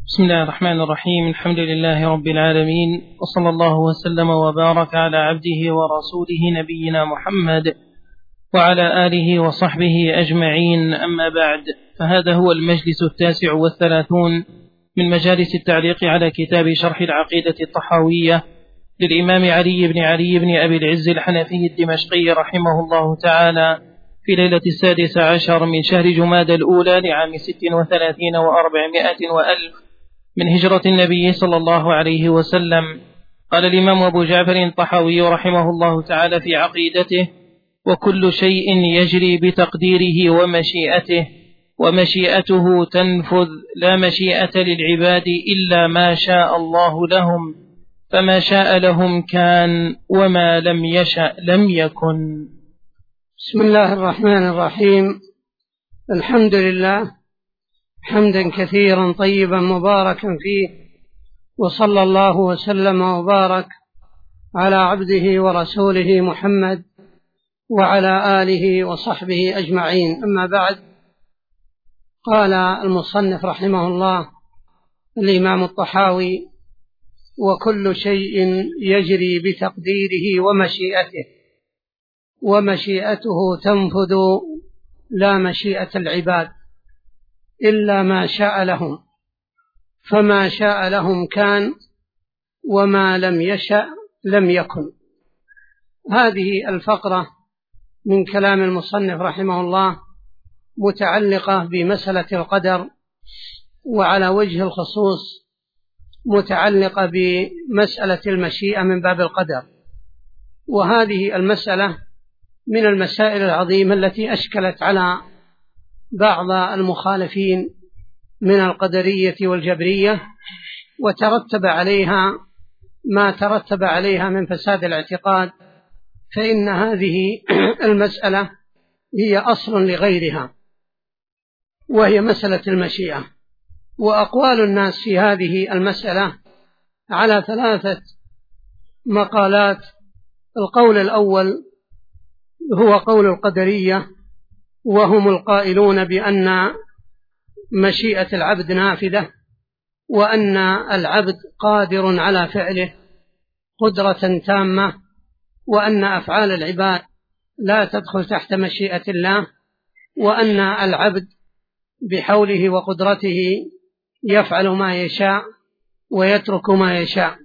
بسم الله الرحمن الرحيم. الحمد لله رب العالمين، وصلى الله وسلم وبارك على عبده ورسوله نبينا محمد وعلى آله وصحبه أجمعين. أما بعد، فهذا هو المجلس 39 من مجالس التعليق على كتاب شرح العقيدة الطحاوية للإمام علي بن أبي العز الحنفي الدمشقي رحمه الله تعالى، في ليلة 16 من شهر جمادى الأولى لعام 36 و400 وألف من هجرة النبي صلى الله عليه وسلم. قال الإمام أبو جعفر الطحاوي رحمه الله تعالى في عقيدته: وكل شيء يجري بتقديره ومشيئته، ومشيئته تنفذ، لا مشيئة للعباد إلا ما شاء الله لهم، فما شاء لهم كان، وما لم يشأ لم يكن. بسم الله الرحمن الرحيم. الحمد لله حمدا كثيرا طيبا مباركا فيه، وصلى الله وسلم وبارك على عبده ورسوله محمد وعلى آله وصحبه أجمعين. أما بعد، قال المصنف رحمه الله الإمام الطحاوي: وكل شيء يجري بتقديره ومشيئته، ومشيئته تنفذ، لا مشيئة العباد إلا ما شاء لهم، فما شاء لهم كان، وما لم يشأ لم يكن. هذه الفقرة من كلام المصنف رحمه الله متعلقة بمسألة القدر، وعلى وجه الخصوص متعلقة بمسألة المشيئة من باب القدر. وهذه المسألة من المسائل العظيمة التي أشكلت على بعض المخالفين من القدرية والجبرية، وترتب عليها ما ترتب عليها من فساد الاعتقاد، فإن هذه المسألة هي أصل لغيرها، وهي مسألة المشيئة. وأقوال الناس في هذه المسألة على 3 مقالات. القول الأول هو قول القدرية، وهم القائلون بأن مشيئة العبد نافذة، وأن العبد قادر على فعله قدرة تامة، وأن أفعال العباد لا تدخل تحت مشيئة الله، وأن العبد بحوله وقدرته يفعل ما يشاء ويترك ما يشاء.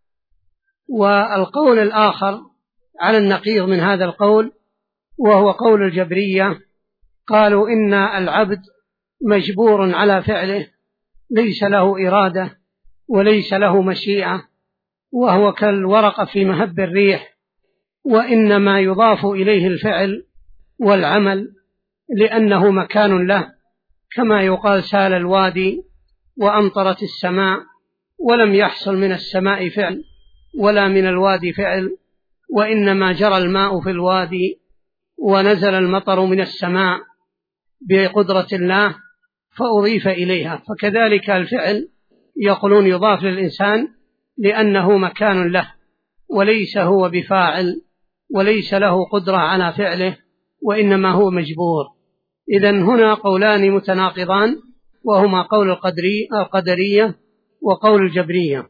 والقول الآخر على النقيض من هذا القول، وهو قول الجبرية، قالوا إن العبد مجبور على فعله، ليس له إرادة وليس له مشيئة، وهو كالورقة في مهب الريح، وإنما يضاف إليه الفعل والعمل لأنه مكان له، كما يقال: سال الوادي وأمطرت السماء، ولم يحصل من السماء فعل ولا من الوادي فعل، وإنما جرى الماء في الوادي ونزل المطر من السماء بقدرة الله فأضيف إليها. فكذلك الفعل يقولون يضاف للإنسان لأنه مكان له، وليس هو بفاعل، وليس له قدرة على فعله، وإنما هو مجبور. إذن هنا قولان متناقضان، وهما قول القدرية وقول الجبرية.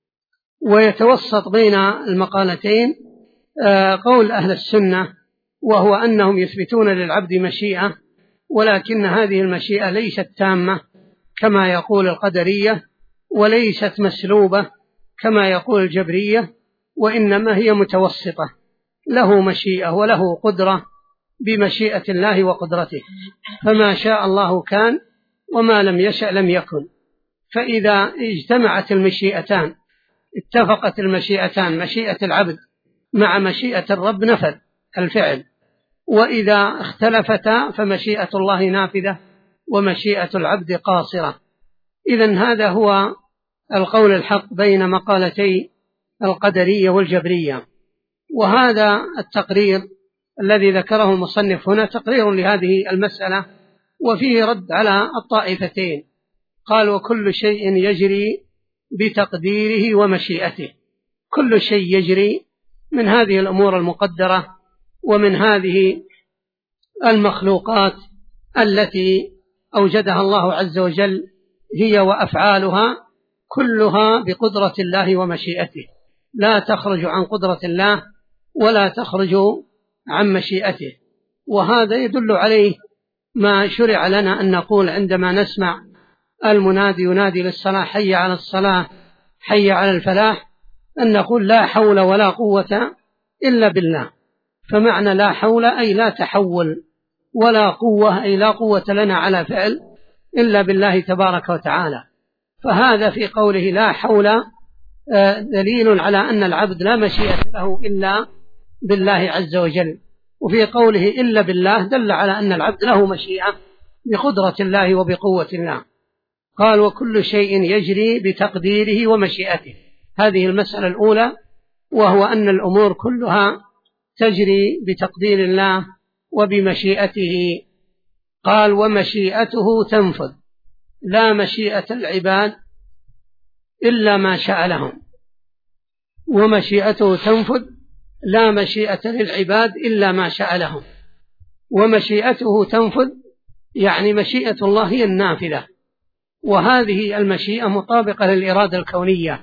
ويتوسط بين المقالتين قول أهل السنة، وهو أنهم يثبتون للعبد مشيئة، ولكن هذه المشيئة ليست تامة كما يقول القدرية، وليست مسلوبة كما يقول الجبرية، وإنما هي متوسطة، له مشيئة وله قدرة بمشيئة الله وقدرته، فما شاء الله كان، وما لم يشأ لم يكن. فإذا اجتمعت المشيئتان، اتفقت المشيئتان، مشيئة العبد مع مشيئة الرب، نفذ الفعل. وإذا اختلفتا فمشيئة الله نافذة ومشيئة العبد قاصرة. إذن هذا هو القول الحق بين مقالتي القدرية والجبرية. وهذا التقرير الذي ذكره المصنف هنا تقرير لهذه المسألة، وفيه رد على الطائفتين. قال: وكل شيء يجري بتقديره ومشيئته. كل شيء يجري من هذه الأمور المقدرة، ومن هذه المخلوقات التي أوجدها الله عز وجل هي وأفعالها كلها بقدرة الله ومشيئته، لا تخرج عن قدرة الله ولا تخرج عن مشيئته. وهذا يدل عليه ما شرع لنا أن نقول عندما نسمع المنادي ينادي للصلاة حي على الصلاة حي على الفلاح، أن نقول لا حول ولا قوة إلا بالله. فمعنى لا حول أي لا تحول، ولا قوة أي لا قوة لنا على فعل إلا بالله تبارك وتعالى. فهذا في قوله لا حول دليل على أن العبد لا مشيئة له إلا بالله عز وجل، وفي قوله إلا بالله دل على أن العبد له مشيئة بقدرة الله وبقوة الله. قال وكل شيء يجري بتقديره ومشيئته، هذه المسألة الأولى، وهو أن الأمور كلها تجري بتقدير الله وبمشيئته. قال ومشيئته تنفذ، لا مشيئة العباد إلا ما شاء لهم. ومشيئته تنفذ لا مشيئة للعباد إلا ما شاء لهم. ومشيئته تنفذ يعني مشيئة الله هي النافذة، وهذه المشيئة مطابقة للإرادة الكونية،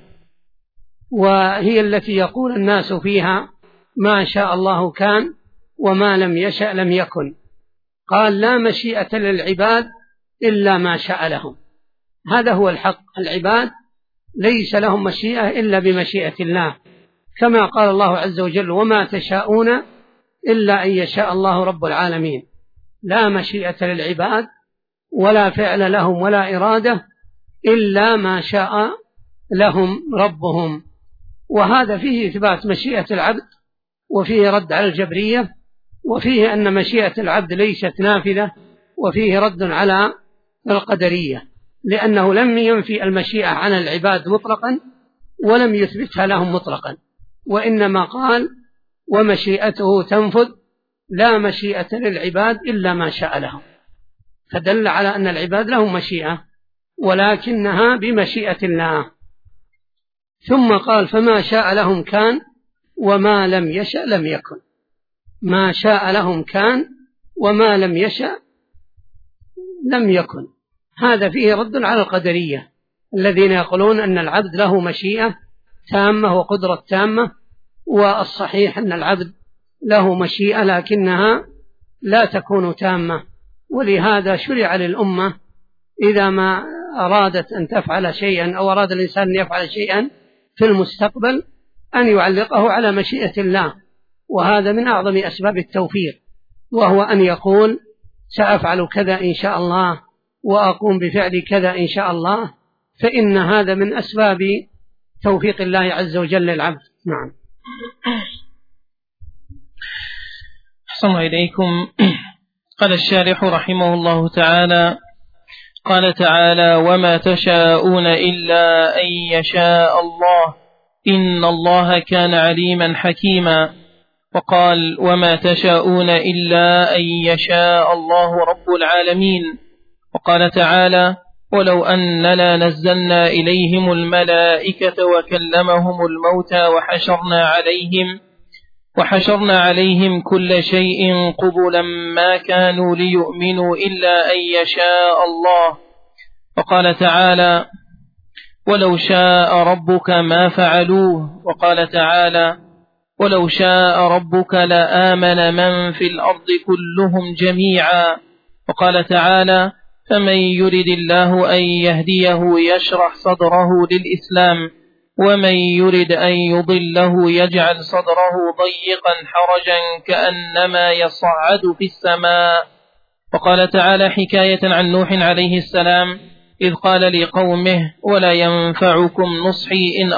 وهي التي يقول الناس فيها ما شاء الله كان وما لم يشأ لم يكن. قال لا مشيئة للعباد إلا ما شاء لهم، هذا هو الحق. العباد ليس لهم مشيئة إلا بمشيئة الله، كما قال الله عز وجل وما تشاءون إلا أن يشاء الله رب العالمين. لا مشيئة للعباد ولا فعل لهم ولا إرادة إلا ما شاء لهم ربهم. وهذا فيه إثبات مشيئة العبد، وفيه رد على الجبرية، وفيه أن مشيئة العبد ليست نافذة، وفيه رد على القدرية، لأنه لم ينفي المشيئة عن العباد مطلقا ولم يثبتها لهم مطلقا، وإنما قال ومشيئته تنفذ لا مشيئة للعباد إلا ما شاء لهم، فدل على أن العباد لهم مشيئة ولكنها بمشيئة الله. ثم قال فما شاء لهم كان وما لم يشأ لم يكن. ما شاء لهم كان وما لم يشأ لم يكن، هذا فيه رد على القدرية الذين يقولون أن العبد له مشيئة تامة وقدرة تامة، والصحيح أن العبد له مشيئة لكنها لا تكون تامة. ولهذا شرع للأمة إذا ما أرادت أن تفعل شيئا أو أراد الإنسان أن يفعل شيئا في المستقبل أن يعلقه على مشيئة الله، وهذا من أعظم أسباب التوفيق، وهو أن يقول سأفعل كذا إن شاء الله وأقوم بفعل كذا إن شاء الله، فإن هذا من أسباب توفيق الله عز وجل للعبد. نعم. أحسن إليكم. قال الشارح رحمه الله تعالى قال تعالى وما تشاءون إلا أن يشاء الله إن الله كان عليما حكيما. وقال وما تشاءون إلا أن يشاء الله رب العالمين. وقال تعالى ولو أننا نزلنا إليهم الملائكة وكلمهم الموتى وحشرنا عليهم كل شيء قبلا ما كانوا ليؤمنوا إلا أن يشاء الله. وقال تعالى ولو شاء ربك ما فعلوه. وقال تعالى ولو شاء ربك لآمن من في الأرض كلهم جميعا. وقال تعالى فمن يرد الله أن يهديه يشرح صدره للإسلام ومن يرد أن يضله يجعل صدره ضيقا حرجا كأنما يصعد في السماء. وقال تعالى حكاية عن نوح عليه السلام إذ قال لقومه ولا ينفعكم نصحي إن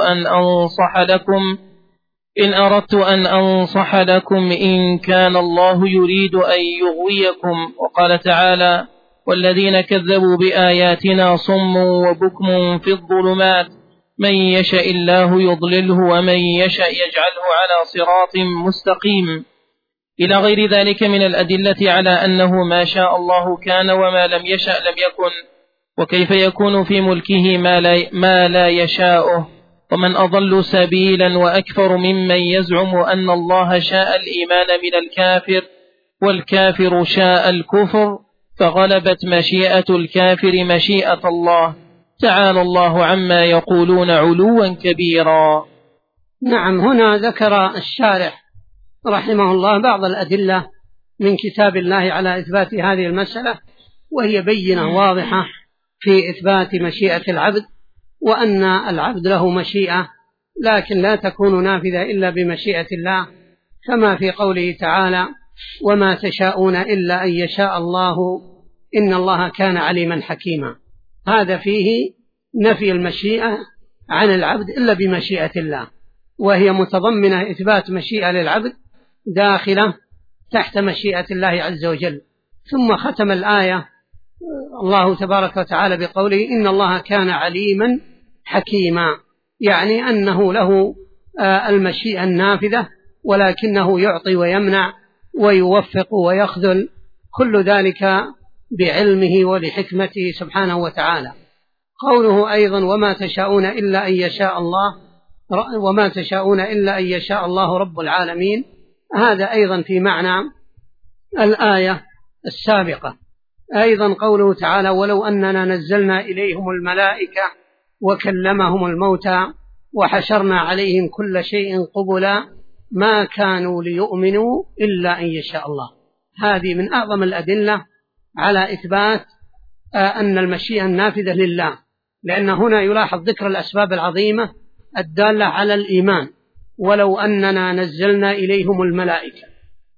أردت أن أنصح لكم إن كان الله يريد أن يغويكم. وقال تعالى والذين كذبوا بآياتنا صم وبكم في الظلمات من يشاء الله يضلله ومن يشاء يجعله على صراط مستقيم، إلى غير ذلك من الأدلة على أنه ما شاء الله كان وما لم يشأ لم يكن، وكيف يكون في ملكه ما لا يشاءه. ومن أضل سبيلا وأكفر ممن يزعم أن الله شاء الإيمان من الكافر والكافر شاء الكفر، فغلبت مشيئة الكافر مشيئة الله، تعالى الله عما يقولون علوا كبيرا. نعم، هنا ذكر الشارح رحمه الله بعض الأدلة من كتاب الله على إثبات هذه المسألة، وهي بينة واضحة في إثبات مشيئة العبد، وأن العبد له مشيئة لكن لا تكون نافذة إلا بمشيئة الله، كما في قوله تعالى: وما تشاءون إلا أن يشاء الله إن الله كان عليما حكيما. هذا فيه نفي المشيئة عن العبد إلا بمشيئة الله، وهي متضمنة إثبات مشيئة للعبد داخلة تحت مشيئة الله عز وجل. ثم ختم الآية الله تبارك وتعالى بقوله: إن الله كان عليما حكيما، يعني أنه له المشيئة النافذة، ولكنه يعطي ويمنع ويوفق ويخذل، كل ذلك بعلمه ولحكمته سبحانه وتعالى. قوله أيضا: وما تشاءون إلا أن يشاء الله، وما تشاءون إلا أن يشاء الله رب العالمين، هذا أيضا في معنى الآية السابقة. أيضا قوله تعالى: ولو أننا نزلنا إليهم الملائكة وكلمهم الموتى وحشرنا عليهم كل شيء قبلا ما كانوا ليؤمنوا إلا أن يشاء الله. هذه من أعظم الأدلة على إثبات أن المشيئة النافذة لله، لأن هنا يلاحظ ذكر الأسباب العظيمة الدالة على الإيمان. ولو أننا نزلنا إليهم الملائكة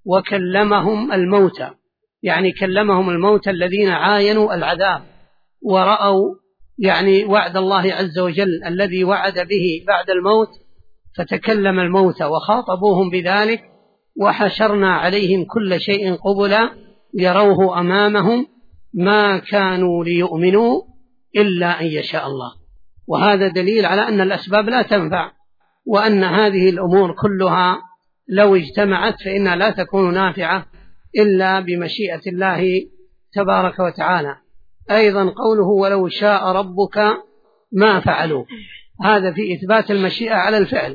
وكلمهم الموتى، يعني كلمهم الموتى الذين عاينوا العذاب ورأوا يعني وعد الله عز وجل الذي وعد به بعد الموت، فتكلم الموتى وخاطبوهم بذلك: وحشرنا عليهم كل شيء قبلا يروه أمامهم ما كانوا ليؤمنوا إلا أن يشاء الله. وهذا دليل على أن الأسباب لا تنفع، وأن هذه الأمور كلها لو اجتمعت فإنها لا تكون نافعة إلا بمشيئة الله تبارك وتعالى. أيضا قوله: ولو شاء ربك ما فعلوا، هذا في إثبات المشيئة على الفعل،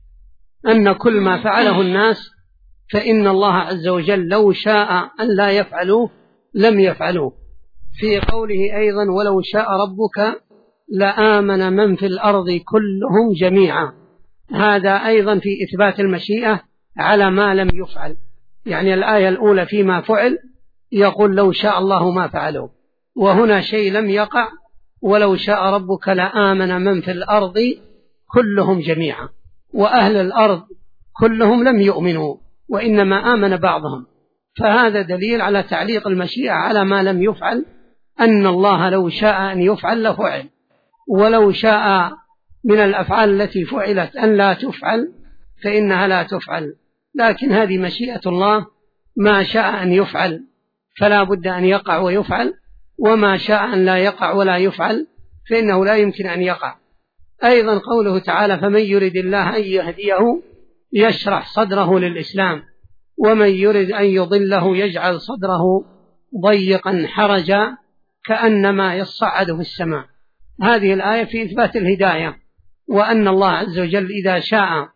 أن كل ما فعله الناس فإن الله عز وجل لو شاء أن لا يفعلوه لم يفعلوه. في قوله أيضا: ولو شاء ربك لآمن من في الأرض كلهم جميعا، هذا أيضا في إثبات المشيئة على ما لم يفعل. يعني الآية الأولى فيما فعل يقول لو شاء الله ما فعلوه، وهنا شيء لم يقع: ولو شاء ربك لآمن من في الأرض كلهم جميعا، وأهل الأرض كلهم لم يؤمنوا وإنما آمن بعضهم. فهذا دليل على تعليق المشيئة على ما لم يفعل، أن الله لو شاء أن يفعل لفعل، ولو شاء من الأفعال التي فعلت أن لا تفعل فإنها لا تفعل. لكن هذه مشيئة الله، ما شاء أن يفعل فلا بد أن يقع ويفعل، وما شاء أن لا يقع ولا يفعل فإنه لا يمكن أن يقع. أيضا قوله تعالى: فمن يرد الله أن يهديه يشرح صدره للإسلام ومن يرد أن يضله يجعل صدره ضيقا حرجا كأنما يصعد في السماء. هذه الآية في إثبات الهداية، وأن الله عز وجل إذا شاء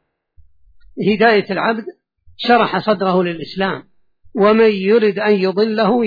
هداية العبد شرح صدره للإسلام، ومن يرد أن يضله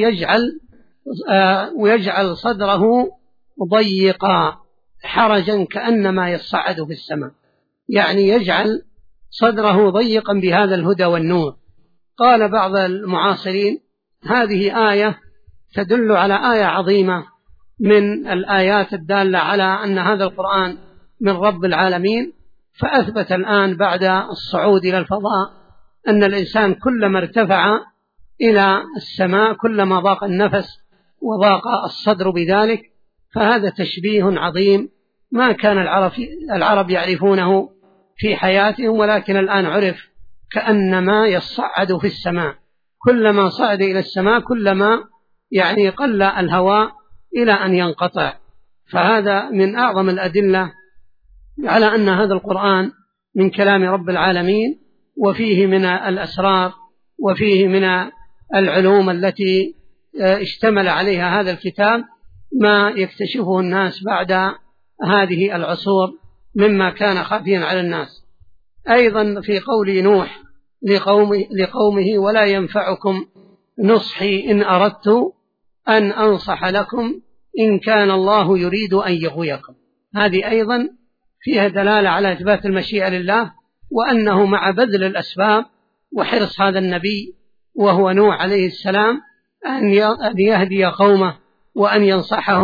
يجعل صدره ضيقا حرجا كأنما يصعد في السماء، يعني يجعل صدره ضيقا بهذا الهدى والنور. قال بعض المعاصرين: هذه آية تدل على آية عظيمة من الآيات الدالة على أن هذا القرآن من رب العالمين. فأثبت الآن بعد الصعود إلى الفضاء أن الإنسان كلما ارتفع إلى السماء كلما ضاق النفس وضاق الصدر بذلك. فهذا تشبيه عظيم ما كان العرب يعرفونه في حياتهم، ولكن الآن عرف، كأنما يصعد في السماء، كلما صعد إلى السماء كلما يعني قل الهواء إلى أن ينقطع. فهذا من أعظم الأدلة على أن هذا القرآن من كلام رب العالمين، وفيه من الأسرار وفيه من العلوم التي اشتمل عليها هذا الكتاب ما يكتشفه الناس بعد هذه العصور مما كان خفيا على الناس. أيضا في قول نوح لقومه: ولا ينفعكم نصحي إن أردت أن أنصح لكم إن كان الله يريد أن يغويكم. هذه أيضا فيها دلالة على إثبات المشيئة لله، وأنه مع بذل الأسباب وحرص هذا النبي وهو نوح عليه السلام أن يهدي قومه وأن ينصحه،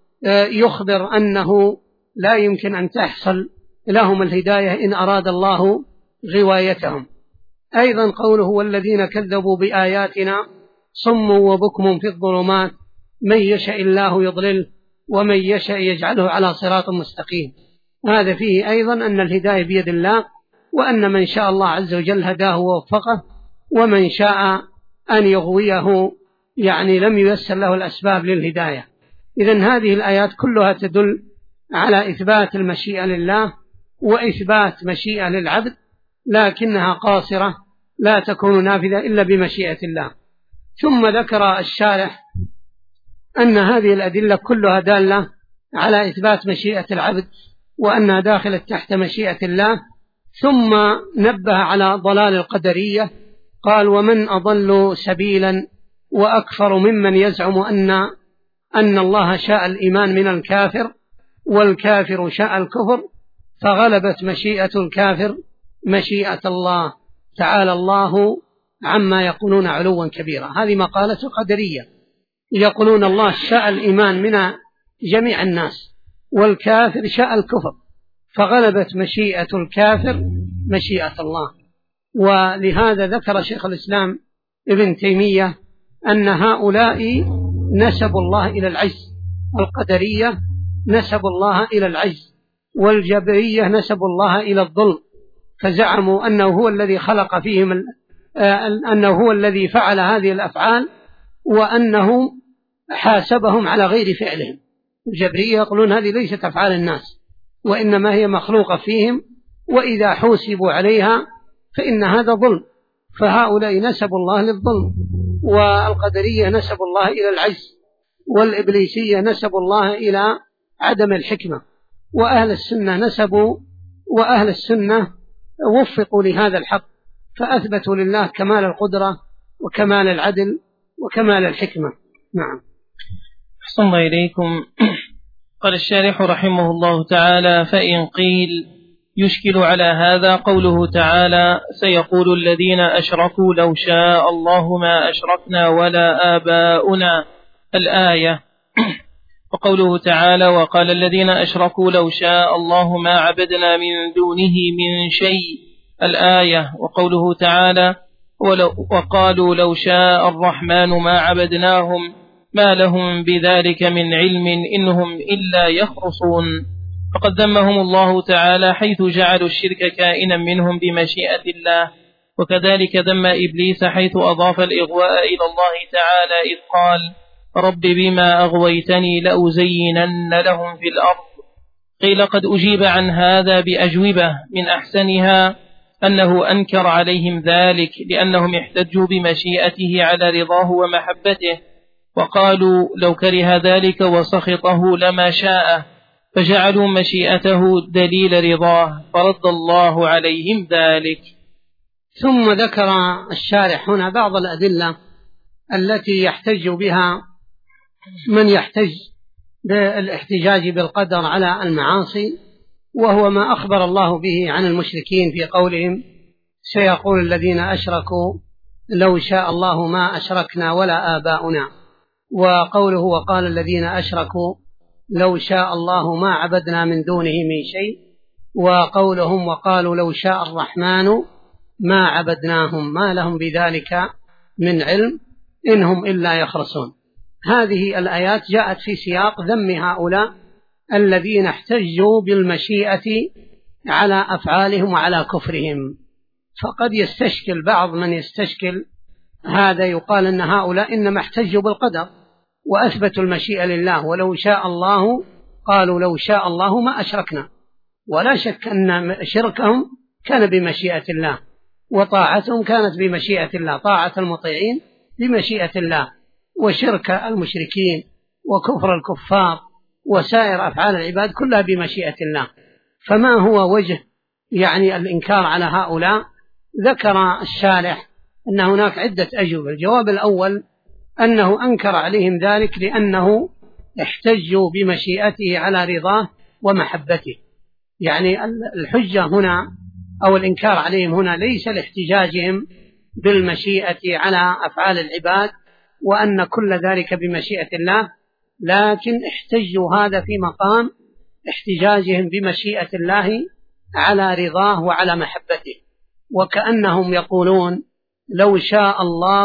يخبر أنه لا يمكن أن تحصل لهم الهداية إن أراد الله غوايتهم. أيضا قوله والذين كذبوا بآياتنا صم وبكم في الظلمات من يشاء الله يضلله ومن يشاء يجعله على صراط مستقيم. هذا فيه أيضا أن الهداية بيد الله، وأن من شاء الله عز وجل هداه ووفقه، ومن شاء أن يغويه يعني لم ييسر له الأسباب للهداية. إذن هذه الآيات كلها تدل على إثبات المشيئة لله وإثبات مشيئة للعبد، لكنها قاصرة لا تكون نافذة إلا بمشيئة الله. ثم ذكر الشارح أن هذه الأدلة كلها دالة على إثبات مشيئة العبد وأنها داخلة تحت مشيئة الله. ثم نبه على ضلال القدرية، قال ومن أضل سبيلا وأكفر ممن يزعم أن الله شاء الإيمان من الكافر والكافر شاء الكفر، فغلبت مشيئة الكافر مشيئة الله، تعالى الله عما يقولون علوا كبيرا. هذه مقالة القدرية، يقولون الله شاء الإيمان من جميع الناس والكافر شاء الكفر، فغلبت مشيئة الكافر مشيئة الله. ولهذا ذكر شيخ الإسلام ابن تيمية أن هؤلاء نسبوا الله إلى العجز، القدرية نسبوا الله إلى العجز، والجبرية نسبوا الله إلى الظلم، فزعموا أنه هو الذي خلق فيهم، أنه هو الذي فعل هذه الأفعال، وأنه حاسبهم على غير فعلهم. الجبرية يقولون هذه ليست أفعال الناس وإنما هي مخلوقة فيهم، وإذا حوسبوا عليها فإن هذا ظلم، فهؤلاء نسبوا الله للظلم. والقدرية نسبوا الله إلى العجز، والإبليسية نسبوا الله إلى عدم الحكمة. وأهل السنة وفقوا لهذا الحق، فأثبتوا لله كمال القدرة وكمال العدل وكمال الحكمة. نعم. أحسن الله إليكم. قال الشارح رحمه الله تعالى: فإن قيل يشكل على هذا قوله تعالى: سيقول الذين أشركوا لو شاء الله ما أشركنا ولا آباؤنا، الآية. وقوله تعالى: وقال الذين أشركوا لو شاء الله ما عبدنا من دونه من شيء، الآية. وقوله تعالى: وقالوا لو شاء الرحمن ما عبدناهم ما لهم بذلك من علم إنهم إلا يخرصون. فقد ذمهم الله تعالى حيث جعلوا الشرك كائنا منهم بمشيئة الله، وكذلك ذم إبليس حيث أضاف الإغواء إلى الله تعالى إذ قال: رب بما أغويتني لأزينن لهم في الأرض. قيل قد أجيب عن هذا بأجوبة، من أحسنها أنه أنكر عليهم ذلك لأنهم احتجوا بمشيئته على رضاه ومحبته، وقالوا لو كره ذلك وسخطه لما شاء، فجعلوا مشيئته دليل رضاه، فرد الله عليهم ذلك. ثم ذكر الشارح هنا بعض الأدلة التي يحتج بها من يحتج بالاحتجاج بالقدر على المعاصي، وهو ما أخبر الله به عن المشركين في قولهم: سيقول الذين أشركوا لو شاء الله ما أشركنا ولا آباؤنا. وقوله: وقال الذين أشركوا لو شاء الله ما عبدنا من دونه من شيء. وقولهم: وقالوا لو شاء الرحمن ما عبدناهم ما لهم بذلك من علم إنهم إلا يخرصون. هذه الآيات جاءت في سياق ذم هؤلاء الذين احتجوا بالمشيئة على أفعالهم وعلى كفرهم. فقد يستشكل بعض من يستشكل هذا، يقال أن هؤلاء إنما احتجوا بالقدر وأثبتوا المشيئة لله، ولو شاء الله، قالوا لو شاء الله ما أشركنا. ولا شك أن شركهم كان بمشيئة الله، وطاعتهم كانت بمشيئة الله، طاعة المطيعين بمشيئة الله، وشرك المشركين وكفر الكفار وسائر أفعال العباد كلها بمشيئة الله. فما هو وجه الإنكار على هؤلاء؟ ذكر الشارح أن هناك عدة أجوبة. الجواب الأول أنه أنكر عليهم ذلك لأنه احتجوا بمشيئته على رضاه ومحبته. يعني الحجة هنا أو الإنكار عليهم هنا ليس لاحتجاجهم بالمشيئة على أفعال العباد وأن كل ذلك بمشيئة الله، لكن احتجوا هذا في مقام احتجاجهم بمشيئة الله على رضاه وعلى محبته، وكأنهم يقولون لو شاء الله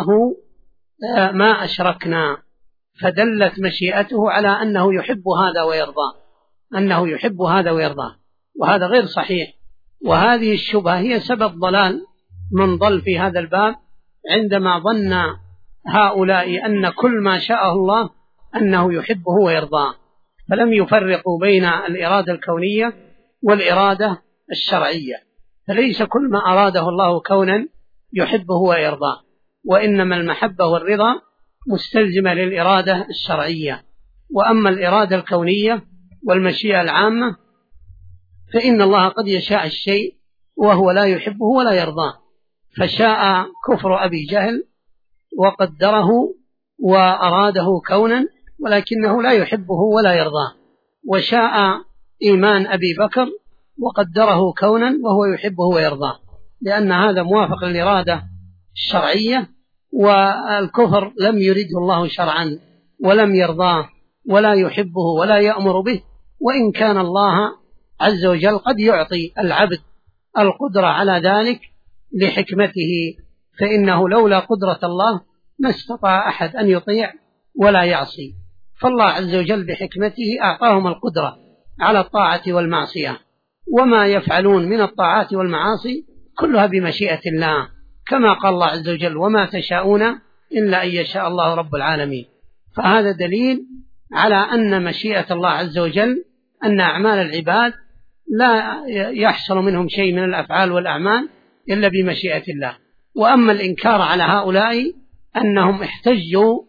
ما أشركنا، فدلت مشيئته على أنه يحب هذا ويرضاه، أنه يحب هذا ويرضاه، وهذا غير صحيح. وهذه الشبهة هي سبب ضلال من ضل في هذا الباب، عندما ظن هؤلاء أن كل ما شاءه الله أنه يحبه ويرضاه، فلم يفرقوا بين الإرادة الكونية والإرادة الشرعية، فليس كل ما أراده الله كونا يحبه ويرضاه، وإنما المحبة والرضا مستلزمة للإرادة الشرعية. وأما الإرادة الكونية والمشيئة العامة فإن الله قد يشاء الشيء وهو لا يحبه ولا يرضاه، فشاء كفر أبي جهل وقدره وأراده كونا ولكنه لا يحبه ولا يرضاه، وشاء إيمان أبي بكر وقدره كونا وهو يحبه ويرضاه، لأن هذا موافق للإرادة الشرعية، والكفر لم يرده الله شرعا ولم يرضاه ولا يحبه ولا يأمر به. وإن كان الله عز وجل قد يعطي العبد القدرة على ذلك لحكمته، فإنه لولا قدرة الله ما استطاع أحد أن يطيع ولا يعصي، فالله عز وجل بحكمته أعطاهم القدرة على الطاعة والمعصية، وما يفعلون من الطاعات والمعاصي كلها بمشيئة الله، كما قال الله عز وجل وما تشاءون إلا أن يشاء الله رب العالمين. فهذا دليل على أن مشيئة الله عز وجل أن أعمال العباد لا يحصل منهم شيء من الأفعال والأعمال إلا بمشيئة الله. وأما الإنكار على هؤلاء أنهم احتجوا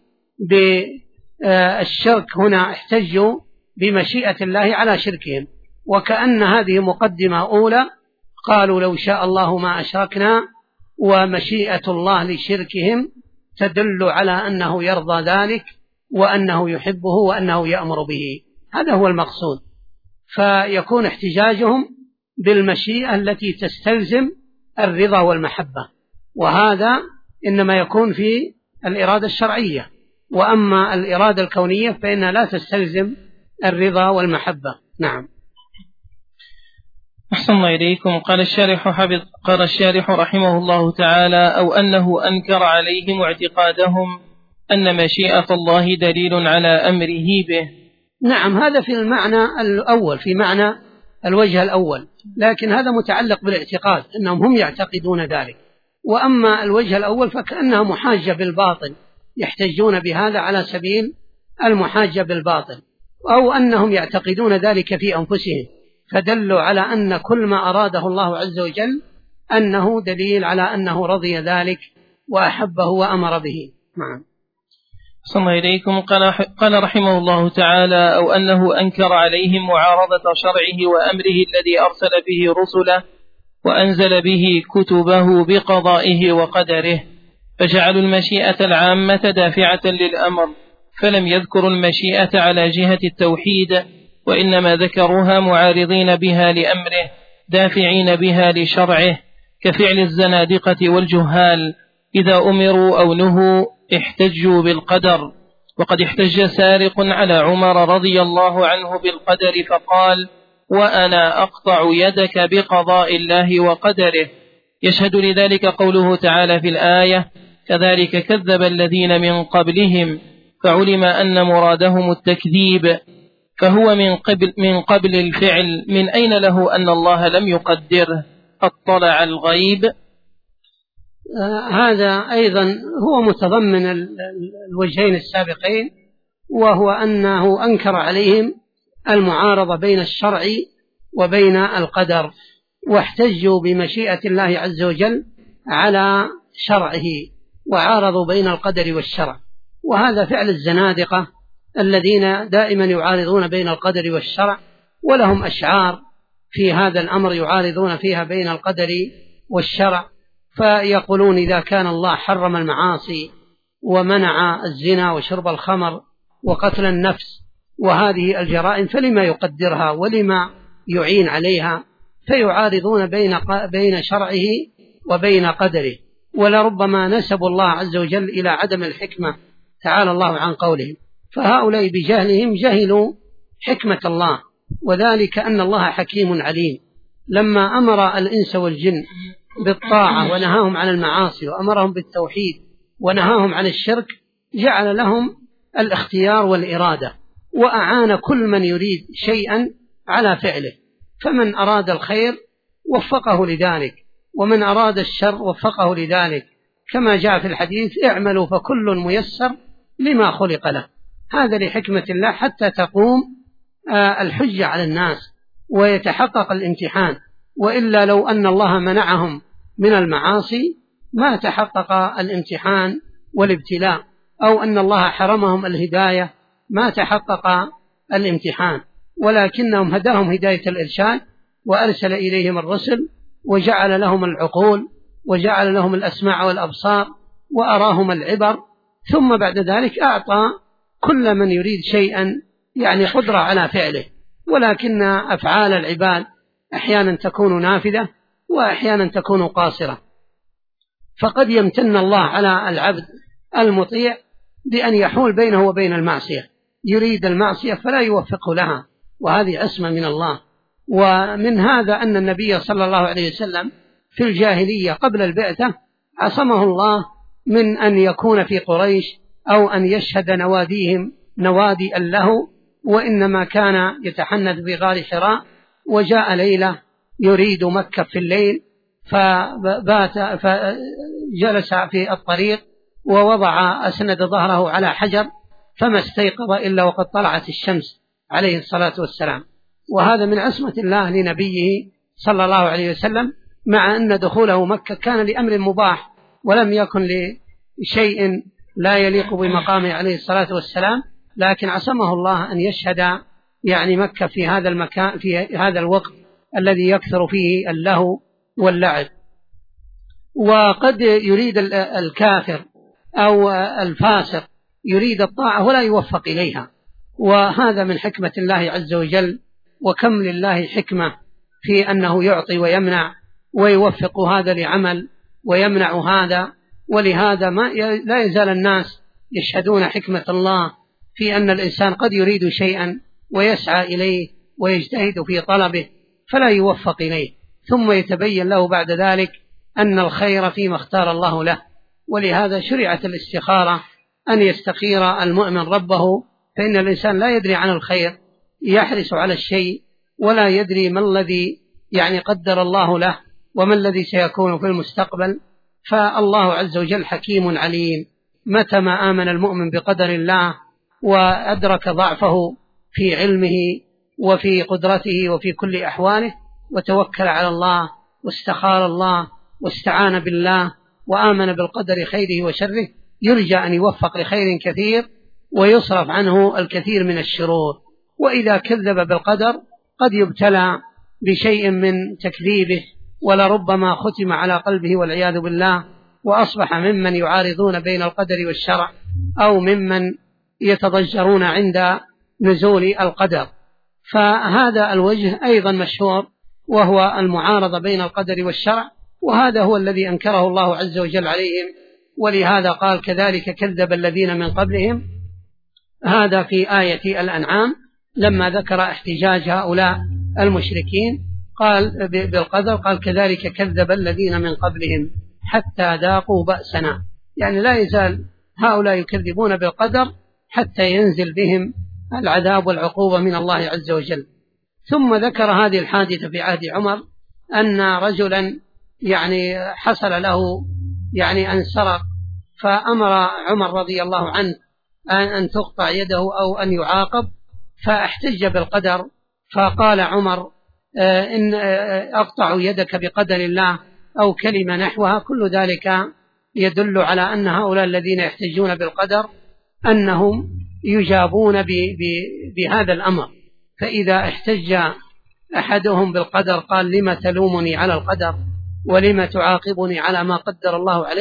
بالشرك هنا، احتجوا بمشيئة الله على شركهم، وكأن هذه مقدمة أولى، قالوا لو شاء الله ما أشركنا، ومشيئة الله لشركهم تدل على أنه يرضى ذلك وأنه يحبه وأنه يأمر به، هذا هو المقصود. فيكون احتجاجهم بالمشيئة التي تستلزم الرضا والمحبة، وهذا إنما يكون في الإرادة الشرعية، وأما الإرادة الكونية فإنها لا تستلزم الرضا والمحبة. نعم. أحسن الله إليكم. قال الشارح رحمه الله تعالى: أو أنه أنكر عليهم اعتقادهم أن مشيئة الله دليل على أمره به. نعم، هذا في المعنى الأول، في معنى الوجه الأول، لكن هذا متعلق بالاعتقاد أنهم هم يعتقدون ذلك. وأما الوجه الأول فكأنها محاجة بالباطل، يحتجون بهذا على سبيل المحاجة بالباطل، أو أنهم يعتقدون ذلك في أنفسهم، فدلوا على أن كل ما أراده الله عز وجل أنه دليل على أنه رضي ذلك وأحبه وأمر به. نعم. صلى الله إليكم. قال رحمه الله تعالى: أو أنه أنكر عليهم معارضة شرعه وأمره الذي أرسل به رسله وأنزل به كتبه بقضائه وقدره، فجعلوا المشيئة العامة دافعة للأمر، فلم يذكروا المشيئة على جهة التوحيد، وإنما ذكروها معارضين بها لأمره دافعين بها لشرعه، كفعل الزنادقة والجهال إذا أمروا أو نهوا احتجوا بالقدر. وقد احتج سارق على عمر رضي الله عنه بالقدر فقال: وأنا أقطع يدك بقضاء الله وقدره. يشهد لذلك قوله تعالى في الآية: كذلك كذب الذين من قبلهم، فعلم أن مرادهم التكذيب، فهو من قبل الفعل، من أين له أن الله لم يقدره؟ اطلع الغيب. هذا أيضا هو متضمن الوجهين السابقين، وهو أنه أنكر عليهم المعارضة بين الشرع وبين القدر، واحتجوا بمشيئة الله عز وجل على شرعه، وعارضوا بين القدر والشرع. وهذا فعل الزنادقة الذين دائما يعارضون بين القدر والشرع، ولهم أشعار في هذا الأمر يعارضون فيها بين القدر والشرع، فيقولون إذا كان الله حرم المعاصي ومنع الزنا وشرب الخمر وقتل النفس وهذه الجرائم، فلما يقدرها ولما يعين عليها؟ فيعارضون بين شرعه وبين قدره، ولربما نسبوا الله عز وجل إلى عدم الحكمة تعالى الله عن قولهم. فهؤلاء بجهلهم جهلوا حكمة الله، وذلك أن الله حكيم عليم. لما أمر الإنس والجن بالطاعة ونهاهم عن المعاصي وأمرهم بالتوحيد ونهاهم عن الشرك، جعل لهم الاختيار والإرادة، وأعان كل من يريد شيئا على فعله. فمن أراد الخير وفقه لذلك، ومن أراد الشر وفقه لذلك، كما جاء في الحديث: اعملوا فكل ميسر لما خلق له. هذا لحكمة الله حتى تقوم الحجة على الناس ويتحقق الامتحان، وإلا لو أن الله منعهم من المعاصي ما تحقق الامتحان والابتلاء، أو أن الله حرمهم الهداية ما تحقق الامتحان، ولكنهم هداهم هداية الإرشاد وأرسل إليهم الرسل وجعل لهم العقول وجعل لهم الأسماع والأبصار وأراهم العبر، ثم بعد ذلك أعطى كل من يريد شيئا قدرة على فعله. ولكن أفعال العباد أحيانا تكون نافذة وأحيانا تكون قاصرة، فقد يمتن الله على العبد المطيع بأن يحول بينه وبين المعصية، يريد المعصية فلا يوفقه لها، وهذه عصمة من الله. ومن هذا أن النبي صلى الله عليه وسلم في الجاهلية قبل البعثة عصمه الله من أن يكون في قريش أو أن يشهد نواديهم نوادي له، وإنما كان يتحنث في غار حراء. وجاء ليلة يريد مكة في الليل، فجلس في الطريق ووضع أسند ظهره على حجر، فما استيقظ إلا وقد طلعت الشمس عليه الصلاة والسلام. وهذا من عصمة الله لنبيه صلى الله عليه وسلم، مع أن دخوله مكة كان لأمر مباح ولم يكن لشيء لا يليق بمقامه عليه الصلاة والسلام، لكن عصمه الله أن يشهد مكة في هذا المكان في هذا الوقت الذي يكثر فيه اللهو واللعب. وقد يريد الكافر أو الفاسق يريد الطاعة ولا يوفق إليها، وهذا من حكمة الله عز وجل. وكم لله حكمة في أنه يعطي ويمنع، ويوفق هذا لعمل ويمنع هذا. ولهذا لا يزال الناس يشهدون حكمة الله في أن الإنسان قد يريد شيئا ويسعى إليه ويجتهد في طلبه فلا يوفق إليه، ثم يتبين له بعد ذلك أن الخير فيما اختار الله له. ولهذا شرعت الاستخارة، أن يستخير المؤمن ربه، فإن الإنسان لا يدري عن الخير، يحرص على الشيء ولا يدري ما الذي قدر الله له وما الذي سيكون في المستقبل. فالله عز وجل حكيم عليم. متى ما آمن المؤمن بقدر الله وأدرك ضعفه في علمه وفي قدرته وفي كل أحواله، وتوكل على الله واستخار الله واستعان بالله وآمن بالقدر خيره وشره، يرجى أن يوفق لخير كثير ويصرف عنه الكثير من الشرور. وإذا كذب بالقدر قد يبتلى بشيء من تكذيبه، ولربما ختم على قلبه والعياذ بالله، وأصبح ممن يعارضون بين القدر والشرع، أو ممن يتضجرون عند نزول القدر. فهذا الوجه أيضا مشهور، وهو المعارضة بين القدر والشرع، وهذا هو الذي أنكره الله عز وجل عليهم. ولهذا قال: كذلك كذب الذين من قبلهم. هذا في آية الأنعام لما ذكر احتجاج هؤلاء المشركين قال بالقدر، قال: كذلك كذب الذين من قبلهم حتى ذاقوا بأسنا. لا يزال هؤلاء يكذبون بالقدر حتى ينزل بهم العذاب والعقوبة من الله عز وجل. ثم ذكر هذه الحادثة في عهد عمر، أن رجلا حصل له أن سرق، فأمر عمر رضي الله عنه أن تقطع يده أو أن يعاقب، فاحتج بالقدر، فقال عمر: إن أقطع يدك بقدر الله أو كلمة نحوها، كل ذلك يدل على أن هؤلاء الذين يحتجون بالقدر أنهم يجابون بهذا الأمر. فإذا احتج أحدهم بالقدر قال: لما تلومني على القدر ولما تعاقبني على ما قدر الله علي،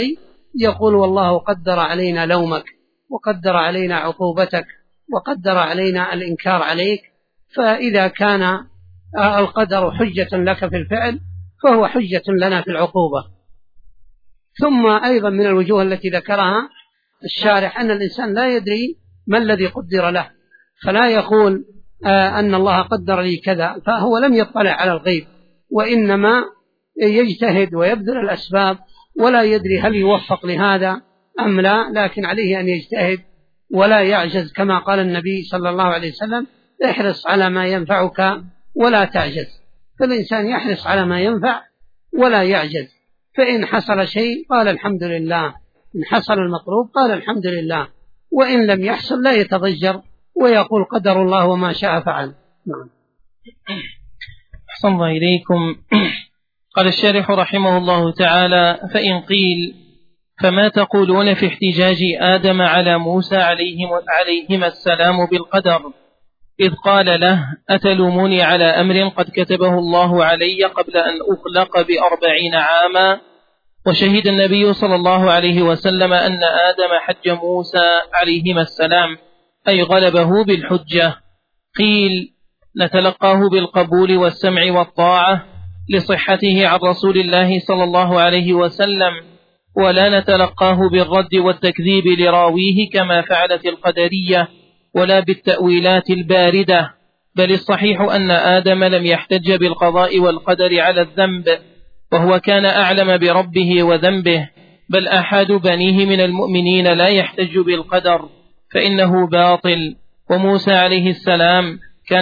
يقول والله قدر علينا لومك وقدر علينا عقوبتك وقدر علينا الإنكار عليك. فإذا كان القدر حجة لك في الفعل فهو حجة لنا في العقوبة. ثم أيضا من الوجوه التي ذكرها الشارح أن الإنسان لا يدري ما الذي قدر له، فلا يقول أن الله قدر لي كذا، فهو لم يطلع على الغيب، وإنما يجتهد ويبذل الأسباب ولا يدري هل يوفق لهذا أم لا، لكن عليه أن يجتهد ولا يعجز، كما قال النبي صلى الله عليه وسلم: احرص على ما ينفعك ولا تعجز. فالإنسان يحرص على ما ينفع ولا يعجز، فإن حصل شيء قال الحمد لله، إن حصل المطلوب قال الحمد لله، وإن لم يحصل لا يتضجر ويقول قدر الله وما شاء فعل. نعم. أحسن الله إليكم. قال الشارح رحمه الله تعالى: فإن قيل فما تقولون في احتجاج آدم على موسى عليهما السلام بالقدر، إذ قال له: أتلوموني على أمر قد كتبه الله علي قبل أن أخلق ب40 عاما، وشهد النبي صلى الله عليه وسلم أن آدم حج موسى عليهما السلام، أي غلبه بالحجة. قيل: نتلقاه بالقبول والسمع والطاعة لصحته عن رسول الله صلى الله عليه وسلم، ولا نتلقاه بالرد والتكذيب لراويه كما فعلت القدرية، ولا بالتأويلات الباردة، بل الصحيح أن آدم لم يحتج بالقضاء والقدر على الذنب، وهو كان أعلم بربه وذنبه، بل أحد بنيه من المؤمنين لا يحتج بالقدر فإنه باطل. وموسى عليه السلام كان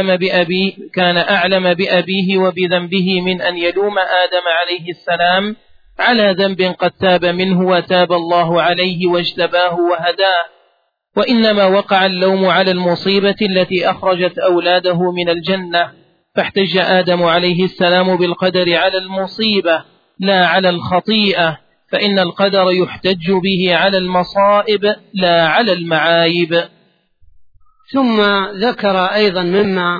أعلم بأبيه وبذنبه من أن يلوم آدم عليه السلام على ذنب قد تاب منه وتاب الله عليه واجتباه وهداه، وإنما وقع اللوم على المصيبة التي أخرجت أولاده من الجنة، فاحتج آدم عليه السلام بالقدر على المصيبة لا على الخطيئة، فإن القدر يحتج به على المصائب لا على المعايب. ثم ذكر أيضا مما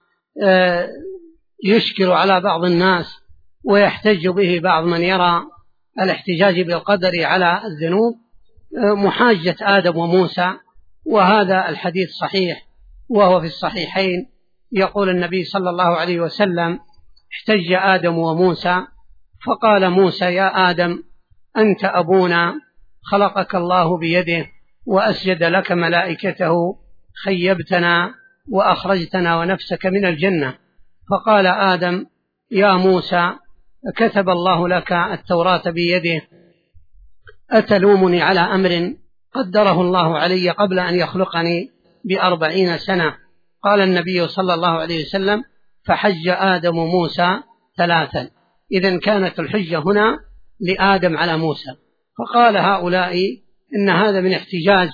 يشكل على بعض الناس ويحتج به بعض من يرى الاحتجاج بالقدر على الذنوب محاجة آدم وموسى، وهذا الحديث صحيح وهو في الصحيحين. يقول النبي صلى الله عليه وسلم: احتج آدم وموسى فقال موسى: يا آدم أنت أبونا، خلقك الله بيده وأسجد لك ملائكته، خيبتنا وأخرجتنا ونفسك من الجنة. فقال آدم: يا موسى كتب الله لك التوراة بيده، أتلومني على أمر قدره الله علي قبل أن يخلقني ب40 سنة؟ قال النبي صلى الله عليه وسلم: فحج آدم موسى 3. إذن كانت الحجة هنا لآدم على موسى. فقال هؤلاء إن هذا من احتجاج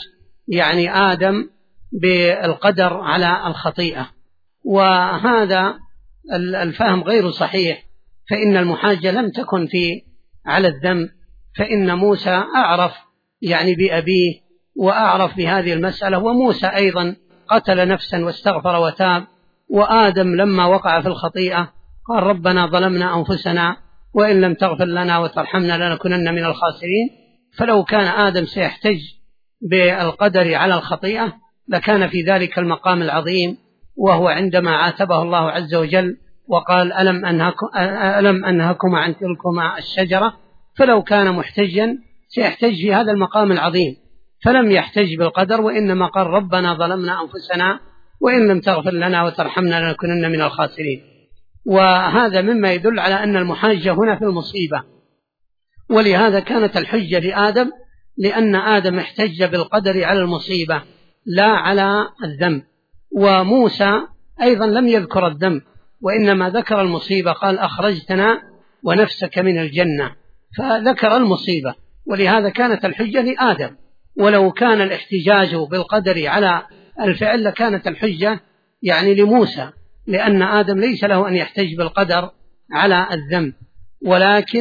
آدم بالقدر على الخطيئة، وهذا الفهم غير صحيح، فإن المحاجة لم تكن على الذنب، فإن موسى أعرف بأبيه وأعرف بهذه المسألة، وموسى أيضا قتل نفسا واستغفر وتاب، وآدم لما وقع في الخطيئة قال: ربنا ظلمنا أنفسنا وإن لم تغفر لنا وترحمنا لنكونن من الخاسرين. فلو كان آدم سيحتج بالقدر على الخطيئة لكان في ذلك المقام العظيم، وهو عندما عاتبه الله عز وجل وقال: ألم أنهكما عن تلكما الشجرة. فلو كان محتجا سيحتج في هذا المقام العظيم، فلم يحتج بالقدر، وإنما قال: ربنا ظلمنا أنفسنا وإن لم تغفر لنا وترحمنا لنكونن من الخاسرين. وهذا مما يدل على أن المحاجة هنا في المصيبة، ولهذا كانت الحجة لآدم، لأن آدم احتج بالقدر على المصيبة لا على الذنب. وموسى أيضا لم يذكر الذنب وإنما ذكر المصيبة، قال: أخرجتنا ونفسك من الجنة، فذكر المصيبة، ولهذا كانت الحجة لآدم. ولو كان الاحتجاج بالقدر على الفعل لكانت الحجة لموسى، لأن آدم ليس له أن يحتج بالقدر على الذنب، ولكن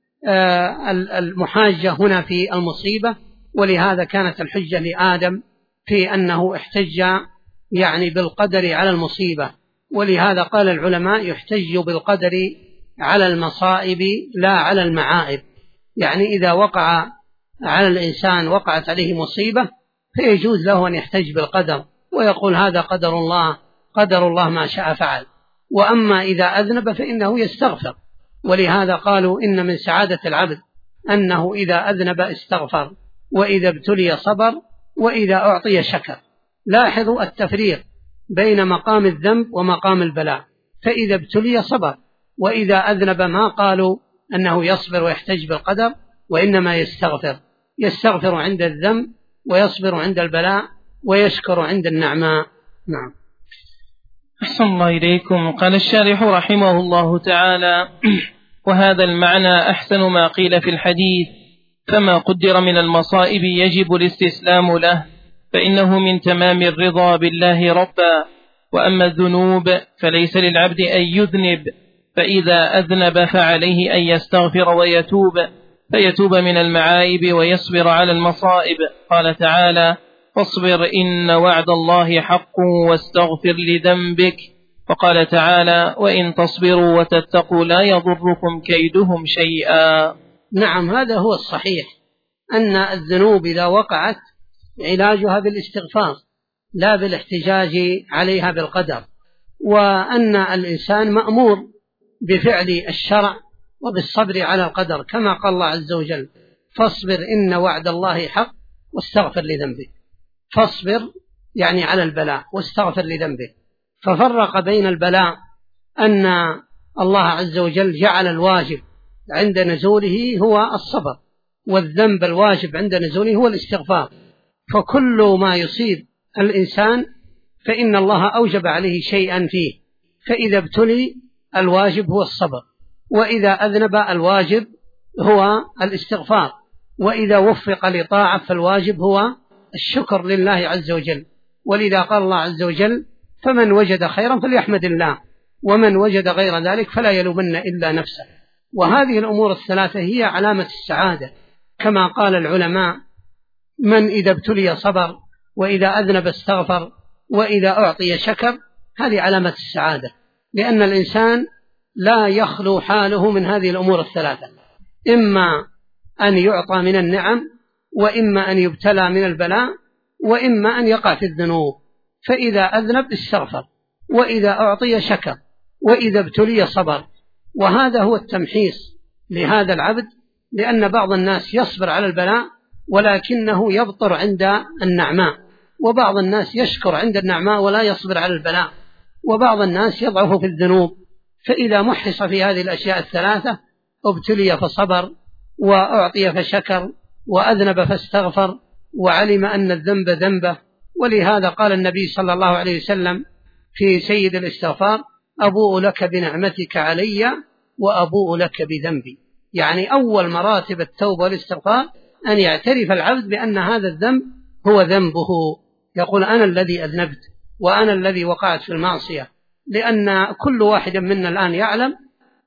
المحاجة هنا في المصيبة، ولهذا كانت الحجة لآدم في أنه احتج بالقدر على المصيبة. ولهذا قال العلماء: يحتج بالقدر على المصائب لا على المعائب. إذا وقع على الإنسان وقعت عليه مصيبة فيجوز له أن يحتج بالقدر ويقول هذا قدر الله ما شاء فعل. وأما إذا أذنب فإنه يستغفر، ولهذا قالوا إن من سعادة العبد أنه إذا أذنب استغفر، وإذا ابتلي صبر، وإذا أعطي شكر. لاحظوا التفريق بين مقام الذنب ومقام البلاء، فإذا ابتلي صبر، وإذا أذنب ما قالوا أنه يصبر ويحتج بالقدر، وإنما يستغفر عند الذنب، ويصبر عند البلاء، ويشكر عند النعماء. نعم. أحسن الله إليكم. قال الشارح رحمه الله تعالى: وهذا المعنى أحسن ما قيل في الحديث، فما قدر من المصائب يجب الاستسلام له، فإنه من تمام الرضا بالله ربا. وأما الذنوب فليس للعبد أن يذنب، فإذا أذنب فعليه أن يستغفر فيتوب من المعايب ويصبر على المصائب. قال تعالى: فاصبر إن وعد الله حق واستغفر لذنبك. وقال تعالى: وإن تصبروا وتتقوا لا يضركم كيدهم شيئا. نعم، هذا هو الصحيح، أن الذنوب إذا وقعت علاجها بالاستغفار لا بالاحتجاج عليها بالقدر، وأن الإنسان مأمور بفعل الشرع وبالصبر على القدر، كما قال الله عز وجل: فاصبر إن وعد الله حق واستغفر لذنبك. فاصبر يعني على البلاء، واستغفر لذنبك. ففرق بين البلاء أن الله عز وجل جعل الواجب عند نزوله هو الصبر، والذنب الواجب عند نزوله هو الاستغفار. فكل ما يصيب الإنسان فإن الله أوجب عليه شيئا فيه، فإذا ابتلي الواجب هو الصبر، وإذا أذنب الواجب هو الاستغفار، وإذا وفق لطاعة فالواجب هو الشكر لله عز وجل. ولذا قال الله عز وجل: فمن وجد خيرا فليحمد الله، ومن وجد غير ذلك فلا يلومن إلا نفسه. وهذه الأمور الثلاثة هي علامة السعادة، كما قال العلماء: من إذا ابتلي صبر، وإذا أذنب استغفر، وإذا أعطي شكر. هذه علامة السعادة، لأن الإنسان لا يخلو حاله من هذه الأمور الثلاثة، إما أن يعطى من النعم، وإما أن يبتلى من البلاء، وإما أن يقع في الذنوب. فإذا أذنب استغفر، وإذا أعطي شكر، وإذا ابتلي صبر. وهذا هو التمحيص لهذا العبد، لأن بعض الناس يصبر على البلاء ولكنه يبطر عند النعماء، وبعض الناس يشكر عند النعماء ولا يصبر على البلاء، وبعض الناس يضعف في الذنوب. فإذا محص في هذه الأشياء الثلاثة: ابتلي فصبر، وأعطي فشكر، وأذنب فاستغفر، وعلم أن الذنب ذنبه. ولهذا قال النبي صلى الله عليه وسلم في سيد الاستغفار: أبوء لك بنعمتك علي وأبوء لك بذنبي. يعني أول مراتب التوبة والاستغفار أن يعترف العبد بأن هذا الذنب هو ذنبه، يقول: أنا الذي أذنبت، وأنا الذي وقعت في المعصية. لأن كل واحد منا الآن يعلم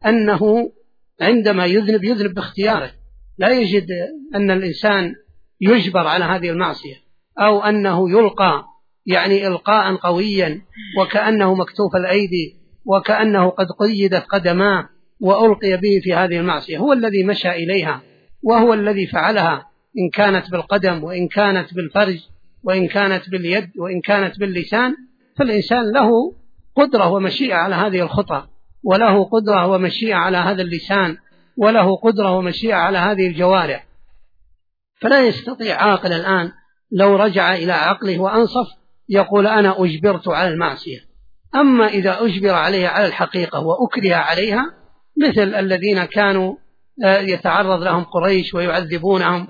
أنه عندما يذنب باختياره، لا يجد أن الإنسان يجبر على هذه المعصية، أو أنه يلقى يعني إلقاء قويا وكأنه مكتوف الأيدي، وكأنه قد قيدت قدماه وألقي به في هذه المعصية. هو الذي مشى إليها، وهو الذي فعلها، إن كانت بالقدم، وإن كانت بالفرج، وإن كانت باليد، وإن كانت باللسان. فالإنسان له قدرة ومشيئة على هذه الخطأ، وله قدرة ومشيئة على هذا اللسان، وله قدرة ومشيئة على هذه الجوارح. فلا يستطيع عاقل الآن لو رجع إلى عقله وأنصف يقول: أنا أجبرت على المعصية. أما إذا أجبر عليها على الحقيقة وأكره عليها، مثل الذين كانوا يتعرض لهم قريش ويعذبونهم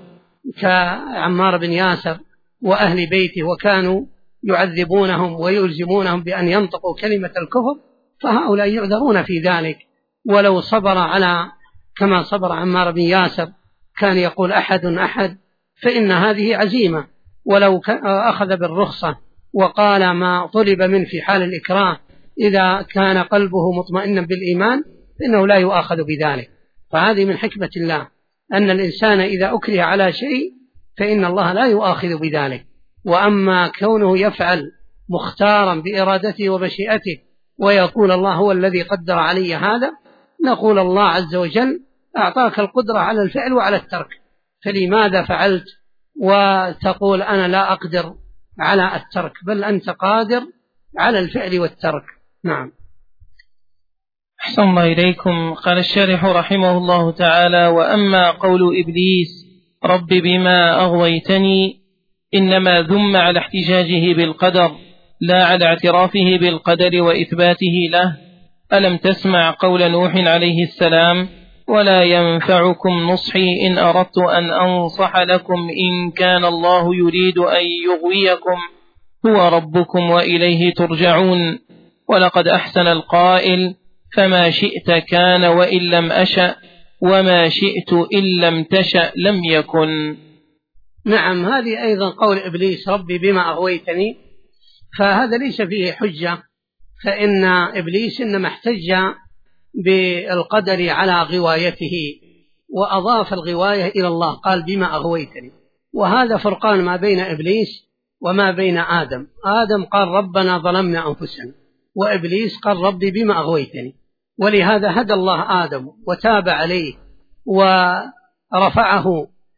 كعمار بن ياسر وأهل بيته، وكانوا يعذبونهم ويلزمونهم بأن ينطقوا كلمة الكفر، فهؤلاء يعذرون في ذلك. ولو صبر على كما صبر عمار بن ياسر، كان يقول: أحد أحد، فإن هذه عزيمة. ولو أخذ بالرخصة وقال ما طلب منه في حال الإكراه إذا كان قلبه مطمئنا بالإيمان فإنه لا يؤاخذ بذلك. فهذه من حكمة الله، أن الإنسان إذا أكره على شيء فإن الله لا يؤاخذ بذلك. وأما كونه يفعل مختارا بإرادته ومشيئته ويقول: الله هو الذي قدر علي هذا، نقول: الله عز وجل أعطاك القدرة على الفعل وعلى الترك، فلماذا فعلت وتقول أنا لا أقدر على الترك؟ بل أنت قادر على الفعل والترك. نعم. أحسن الله إليكم. قال الشارح رحمه الله تعالى: وأما قول إبليس رب بما أغويتني إنما ذم على احتجاجه بالقدر لا على اعترافه بالقدر وإثباته له. ألم تسمع قول نوح عليه السلام: ولا ينفعكم نصحي إن أردت أن أنصح لكم إن كان الله يريد أن يغويكم هو ربكم وإليه ترجعون. ولقد أحسن القائل: فما شئت كان وإن لم أشأ وما شئت إن لم تشأ لم يكن. نعم، هذه أيضا قول إبليس ربي بما أغويتني، فهذا ليس فيه حجة، فإن إبليس إنما احتج بالقدر على غوايته وأضاف الغواية إلى الله، قال بما أغويتني. وهذا فرقان ما بين إبليس وما بين آدم. آدم قال ربنا ظلمنا أنفسنا، وإبليس قال ربي بما أغويتني. ولهذا هدى الله آدم وتاب عليه ورفعه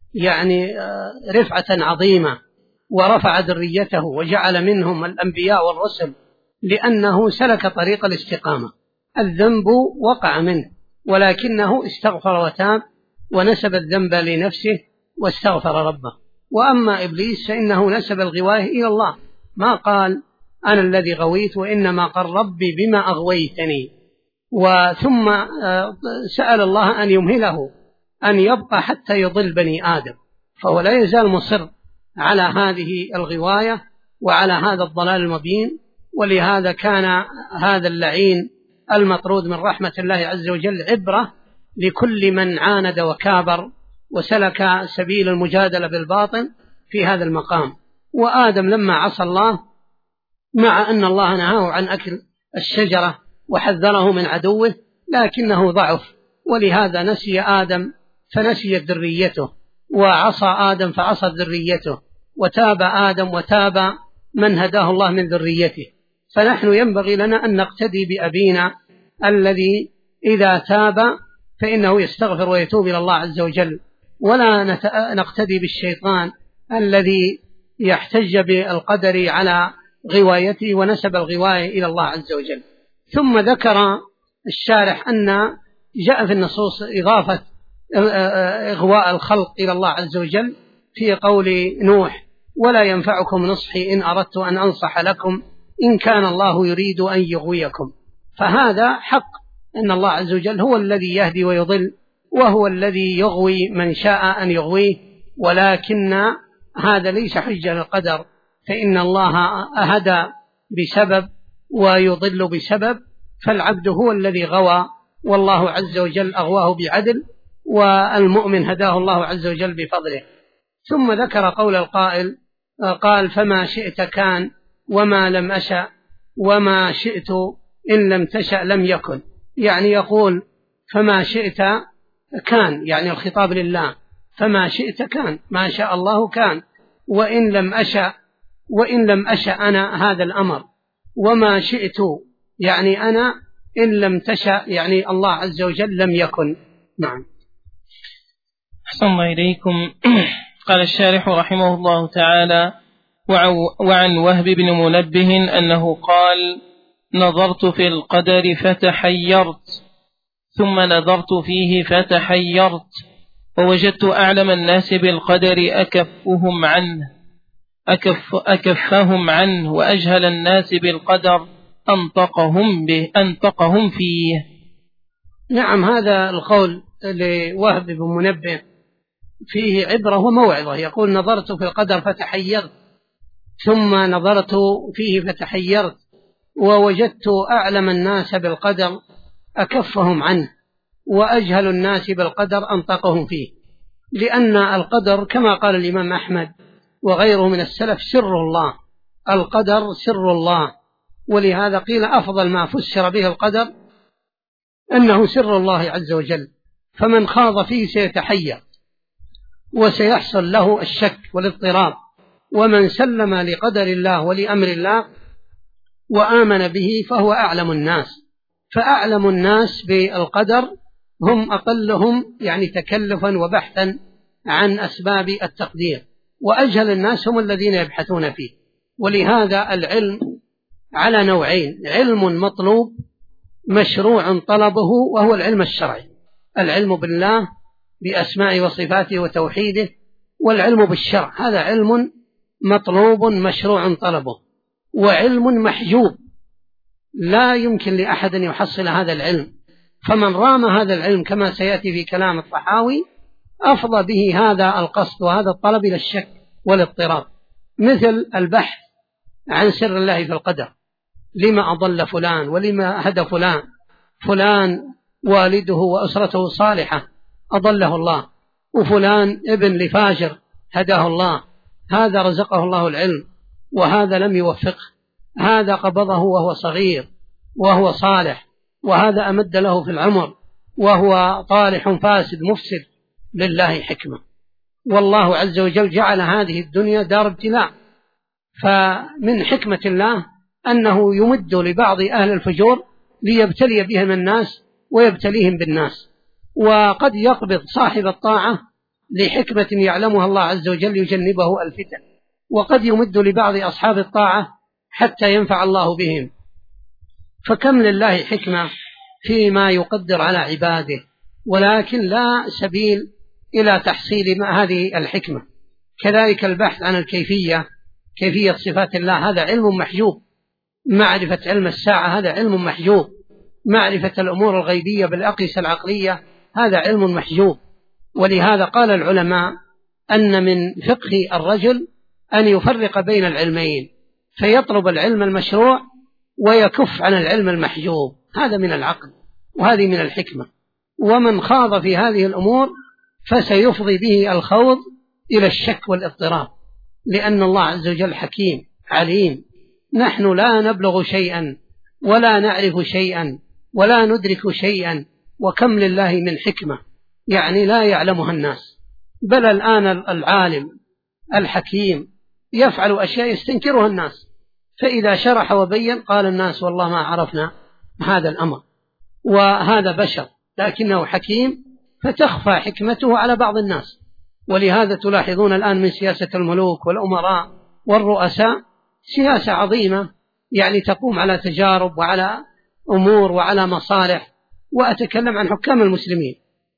رفعة عظيمة، ورفع ذريته وجعل منهم الأنبياء والرسل، لأنه سلك طريق الاستقامة. الذنب وقع منه ولكنه استغفر وتاب ونسب الذنب لنفسه واستغفر ربه. وأما إبليس فإنه نسب الغواية إلى الله، ما قال أنا الذي غويت، وإنما قال ربي بما أغويتني. وثم سأل الله أن يمهله أن يبقى حتى يضل بني آدم، فهو لا يزال مصر على هذه الغواية وعلى هذا الضلال المبين. ولهذا كان هذا اللعين المطرود من رحمة الله عز وجل عبرة لكل من عاند وكابر وسلك سبيل المجادلة بالباطل في هذا المقام. وآدم لما عصى الله، مع أن الله نهاه عن أكل الشجرة وحذره من عدوه، لكنه ضعف، ولهذا نسي آدم فنسيت ذريته، وعصى آدم فعصت ذريته، وتاب آدم وتاب من هداه الله من ذريته. فنحن ينبغي لنا أن نقتدي بأبينا الذي إذا تاب فإنه يستغفر ويتوب إلى الله عز وجل، ولا نقتدي بالشيطان الذي يحتج بالقدر على غوايته ونسب الغواية إلى الله عز وجل. ثم ذكر الشارح أن جاء في النصوص إضافة إغواء الخلق إلى الله عز وجل في قول نوح: ولا ينفعكم نصحي إن أردت أن أنصح لكم إن كان الله يريد أن يغويكم. فهذا حق أن الله عز وجل هو الذي يهدي ويضل، وهو الذي يغوي من شاء أن يغويه، ولكن هذا ليس حجة للقدر، فإن الله أهدى بسبب ويضل بسبب، فالعبد هو الذي غوى، والله عز وجل أغواه بعدل، والمؤمن هداه الله عز وجل بفضله. ثم ذكر قول القائل قال: فما شئت كان وما لم أشأ وما شئت إن لم تشأ لم يكن. يعني يقول فما شئت كان، يعني الخطاب لله، فما شئت كان، ما شاء الله كان، وإن لم أشأ أنا هذا الأمر، وما شئت يعني أنا، إن لم تشأ يعني الله عز وجل لم يكن. نعم. أحسن الله إليكم. قال الشارح رحمه الله تعالى: وعن وهب بن منبه أنه قال: نظرت في القدر فتحيرت، ثم نظرت فيه فتحيرت، ووجدت أعلم الناس بالقدر أكفهم عنه وأجهل الناس بالقدر أنطقهم فيه. نعم، هذا القول لوهب بن منبه فيه عبرة وموعظة. يقول: نظرت في القدر فتحيرت، ثم نظرت فيه فتحيرت، ووجدت أعلم الناس بالقدر أكفهم عنه وأجهل الناس بالقدر أنطقهم فيه. لأن القدر كما قال الإمام أحمد وغيره من السلف سر الله، القدر سر الله، ولهذا قيل أفضل ما فسر به القدر أنه سر الله عز وجل، فمن خاض فيه سيتحير وسيحصل له الشك والاضطراب، ومن سلم لقدر الله ولأمر الله وآمن به فهو أعلم الناس. فأعلم الناس بالقدر هم أقلهم يعني تكلفا وبحثا عن أسباب التقدير، وأجهل الناس هم الذين يبحثون فيه. ولهذا العلم على نوعين: علم مطلوب مشروع طلبه وهو العلم الشرعي، العلم بالله بأسماء وصفاته وتوحيده، والعلم بالشرع هذا علم مطلوب مشروع طلبه، وعلم محجوب لا يمكن لأحد أن يحصل هذا العلم، فمن رام هذا العلم كما سيأتي في كلام الطحاوي أفضى به هذا القصد وهذا الطلب إلى الشك والاضطراب، مثل البحث عن سر الله في القدر، لما أضل فلان ولما هدى فلان، فلان والده وأسرته صالحة أضله الله، وفلان ابن لفاجر هداه الله، هذا رزقه الله العلم وهذا لم يوفقه، هذا قبضه وهو صغير وهو صالح، وهذا أمد له في العمر وهو طالح فاسد مفسد. لله حكمة، والله عز وجل جعل هذه الدنيا دار ابتلاء، فمن حكمة الله أنه يمد لبعض أهل الفجور ليبتلي بهم الناس ويبتليهم بالناس، وقد يقبض صاحب الطاعة لحكمة يعلمها الله عز وجل يجنبه الفتن، وقد يمد لبعض أصحاب الطاعة حتى ينفع الله بهم. فكم لله حكمة فيما يقدر على عباده، ولكن لا سبيل إلى تحصيل هذه الحكمة. كذلك البحث عن كيفية صفات الله هذا علم محجوب، معرفة علم الساعة هذا علم محجوب، معرفة الأمور الغيبية بالأقيسة العقلية هذا علم محجوب. ولهذا قال العلماء أن من فقه الرجل أن يفرق بين العلمين، فيطلب العلم المشروع ويكف عن العلم المحجوب، هذا من العقل وهذه من الحكمة. ومن خاض في هذه الأمور فسيفضي به الخوض إلى الشك والاضطراب، لأن الله عز وجل حكيم عليم، نحن لا نبلغ شيئا ولا نعرف شيئا ولا ندرك شيئا، وكم لله من حكمة يعني لا يعلمها الناس، بل الآن العالم الحكيم يفعل أشياء يستنكرها الناس، فإذا شرح وبين قال الناس والله ما عرفنا هذا الأمر، وهذا بشر لكنه حكيم فتخفى حكمته على بعض الناس. ولهذا تلاحظون الآن من سياسة الملوك والأمراء والرؤساء سياسة عظيمة يعني تقوم على تجارب وعلى أمور وعلى مصالح، وأتكلم عن حكام المسلمين،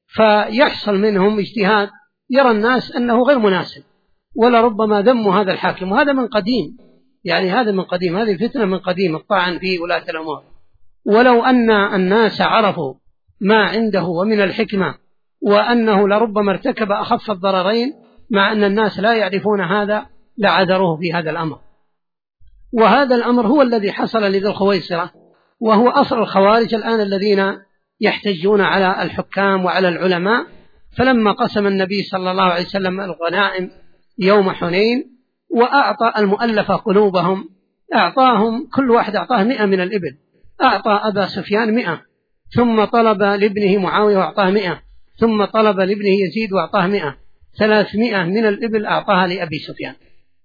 فيحصل منهم اجتهاد يرى الناس أنه غير مناسب، ولربما ذموا هذا الحاكم، وهذا من قديم، يعني هذا من قديم، هذه الفتنة من قديم الطعن في ولاة الأمور. ولو أن الناس عرفوا ما عنده ومن الحكمة وأنه لربما ارتكب أخف الضررين، مع أن الناس لا يعرفون هذا لعذروه في هذا الأمر. وهذا الأمر هو الذي حصل لذي الخويصرة، وهو أصل الخوارج الآن الذين يحتجون على الحكام وعلى العلماء. فلما قسم النبي صلى الله عليه وسلم الغنائم يوم حنين وأعطى المؤلفة قلوبهم، أعطاهم كل واحد أعطاه 100 من الإبل، أعطى أبا سفيان 100، ثم طلب لابنه معاوية وأعطاه 100، ثم طلب لابنه يزيد وأعطاه 100، 300 من الإبل أعطاها لأبي سفيان،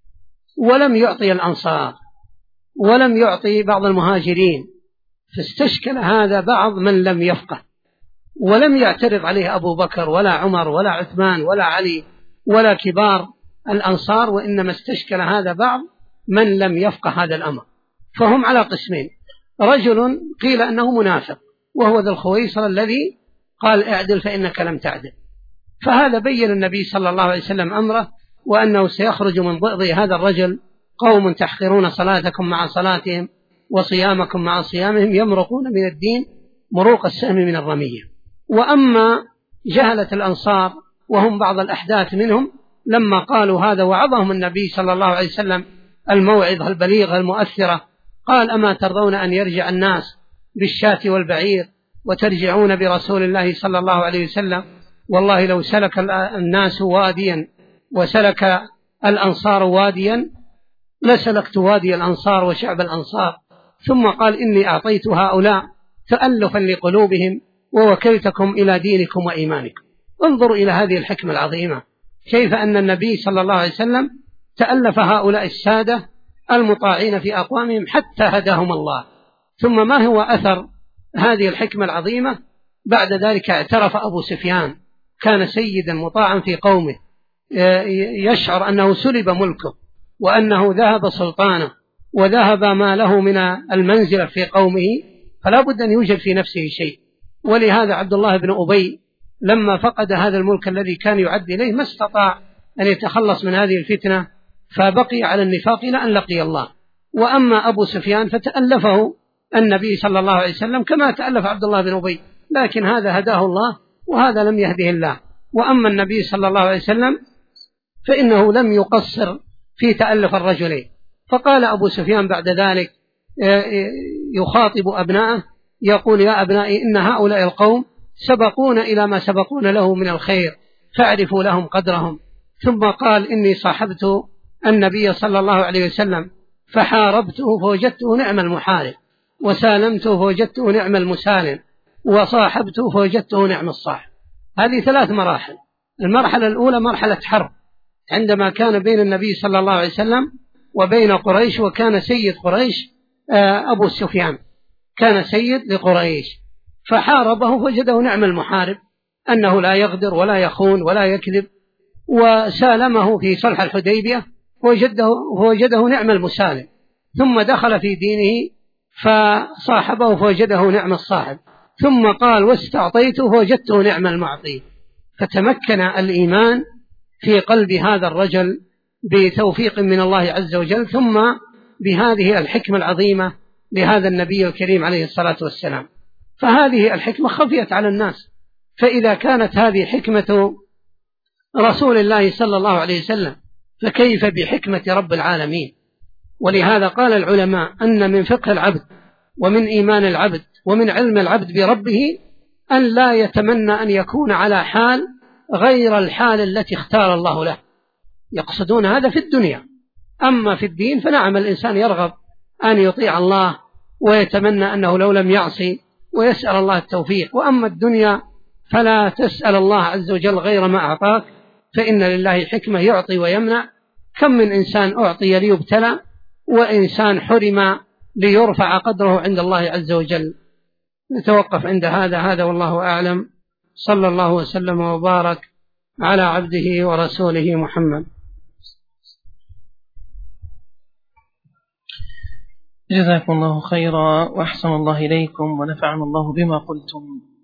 ولم يعطي الأنصار ولم يعطي بعض المهاجرين. فاستشكل هذا بعض من لم يفقه، ولم يعترض عليه أبو بكر ولا عمر ولا عثمان ولا علي ولا كبار الأنصار، وإنما استشكل هذا بعض من لم يفقه هذا الأمر. فهم على قسمين: رجل قيل أنه منافق وهو ذو الخويصر الذي قال اعدل فإنك لم تعدل، فهذا بين النبي صلى الله عليه وسلم أمره، وأنه سيخرج من ضئض هذا الرجل قوم تحقرون صلاتكم مع صلاتهم وصيامكم مع صيامهم، يمرقون من الدين مروق السهم من الرمية. وأما جهلة الأنصار وهم بعض الأحداث منهم، لما قالوا هذا وعظهم النبي صلى الله عليه وسلم الموعظة البليغة المؤثرة، قال أما ترضون أن يرجع الناس بالشاة والبعير وترجعون برسول الله صلى الله عليه وسلم؟ والله لو سلك الناس واديا وسلك الأنصار واديا لسلكت وادي الأنصار وشعب الأنصار. ثم قال إني أعطيت هؤلاء تألفا لقلوبهم ووكلتكم إلى دينكم وإيمانكم. انظروا إلى هذه الحكمة العظيمة، كيف أن النبي صلى الله عليه وسلم تألف هؤلاء السادة المطاعين في أقوامهم حتى هداهم الله. ثم ما هو أثر هذه الحكمة العظيمة؟ بعد ذلك اعترف أبو سفيان، كان سيدا مطاعا في قومه، يشعر أنه سلب ملكه وأنه ذهب سلطانه وذهب ما له من المنزلة في قومه، فلا بد أن يوجد في نفسه شيء. ولهذا عبد الله بن أبي لما فقد هذا الملك الذي كان يعد إليه ما استطاع أن يتخلص من هذه الفتنة، فبقي على النفاق إلى أن لقي الله. وأما أبو سفيان فتألفه النبي صلى الله عليه وسلم كما تألف عبد الله بن أبي، لكن هذا هداه الله وهذا لم يهده الله. وأما النبي صلى الله عليه وسلم فإنه لم يقصر في تألف الرجلين. فقال أبو سفيان بعد ذلك يخاطب أبنائه يقول: يا أبنائي، إن هؤلاء القوم سبقون إلى ما سبقون له من الخير فاعرفوا لهم قدرهم. ثم قال: إني صاحبت النبي صلى الله عليه وسلم فحاربته فوجدته نعم المحارب، وسالمته فوجدته نعم المسالم، وصاحبته فوجدته نعم الصاحب. هذه 3 مراحل. المرحلة الأولى مرحلة حرب عندما كان بين النبي صلى الله عليه وسلم وبين قريش، وكان سيد قريش أبو سفيان، كان سيد لقريش، فحاربه فوجده نعم المحارب، أنه لا يغدر ولا يخون ولا يكذب. وسالمه في صلح الحديبية فوجده نعم المسالم. ثم دخل في دينه فصاحبه فوجده نعم الصاحب. ثم قال: واستعطيته فوجدته نعم المعطي. فتمكن الإيمان في قلب هذا الرجل بتوفيق من الله عز وجل، ثم بهذه الحكمة العظيمة لهذا النبي الكريم عليه الصلاة والسلام. فهذه الحكمة خفيت على الناس، فإذا كانت هذه حكمة رسول الله صلى الله عليه وسلم فكيف بحكمة رب العالمين؟ ولهذا قال العلماء أن من فقه العبد ومن إيمان العبد ومن علم العبد بربه أن لا يتمنى أن يكون على حال غير الحال التي اختار الله له. يقصدون هذا في الدنيا. أما في الدين فنعم الإنسان يرغب أن يطيع الله ويتمنى أنه لو لم يعصي ويسأل الله التوفيق. وأما الدنيا فلا تسأل الله عز وجل غير ما أعطاك، فإن لله حكمة يعطي ويمنع. كم من إنسان أعطي ليبتلى، وإنسان حرم ليرفع قدره عند الله عز وجل. نتوقف عند هذا والله أعلم. صلى الله وسلم وبارك على عبده ورسوله محمد. جزاكم الله خيرا وأحسن الله إليكم ونفعنا الله بما قلتم.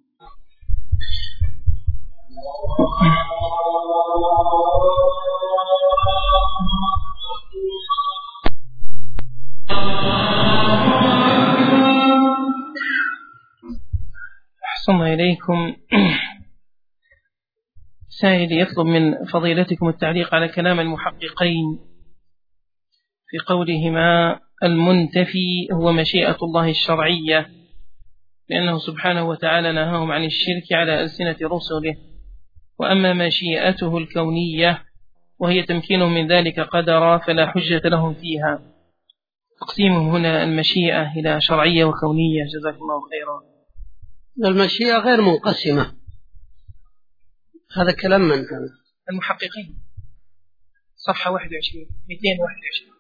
أحسن إليكم. سائل يطلب من فضيلتكم التعليق على كلام المحققين في قولهما: المنتفي هو مشيئة الله الشرعية، لأنه سبحانه وتعالى نهاهم عن الشرك على ألسنة رسله، وأما مشيئته الكونية وهي تمكينهم من ذلك قدرا فلا حجة لهم فيها. تقسيمهم هنا المشيئة إلى شرعية وكونية. جزاكم الله خيرا. المشيئة غير منقسمة. هذا كلام من المحققين، صفحة 21 221.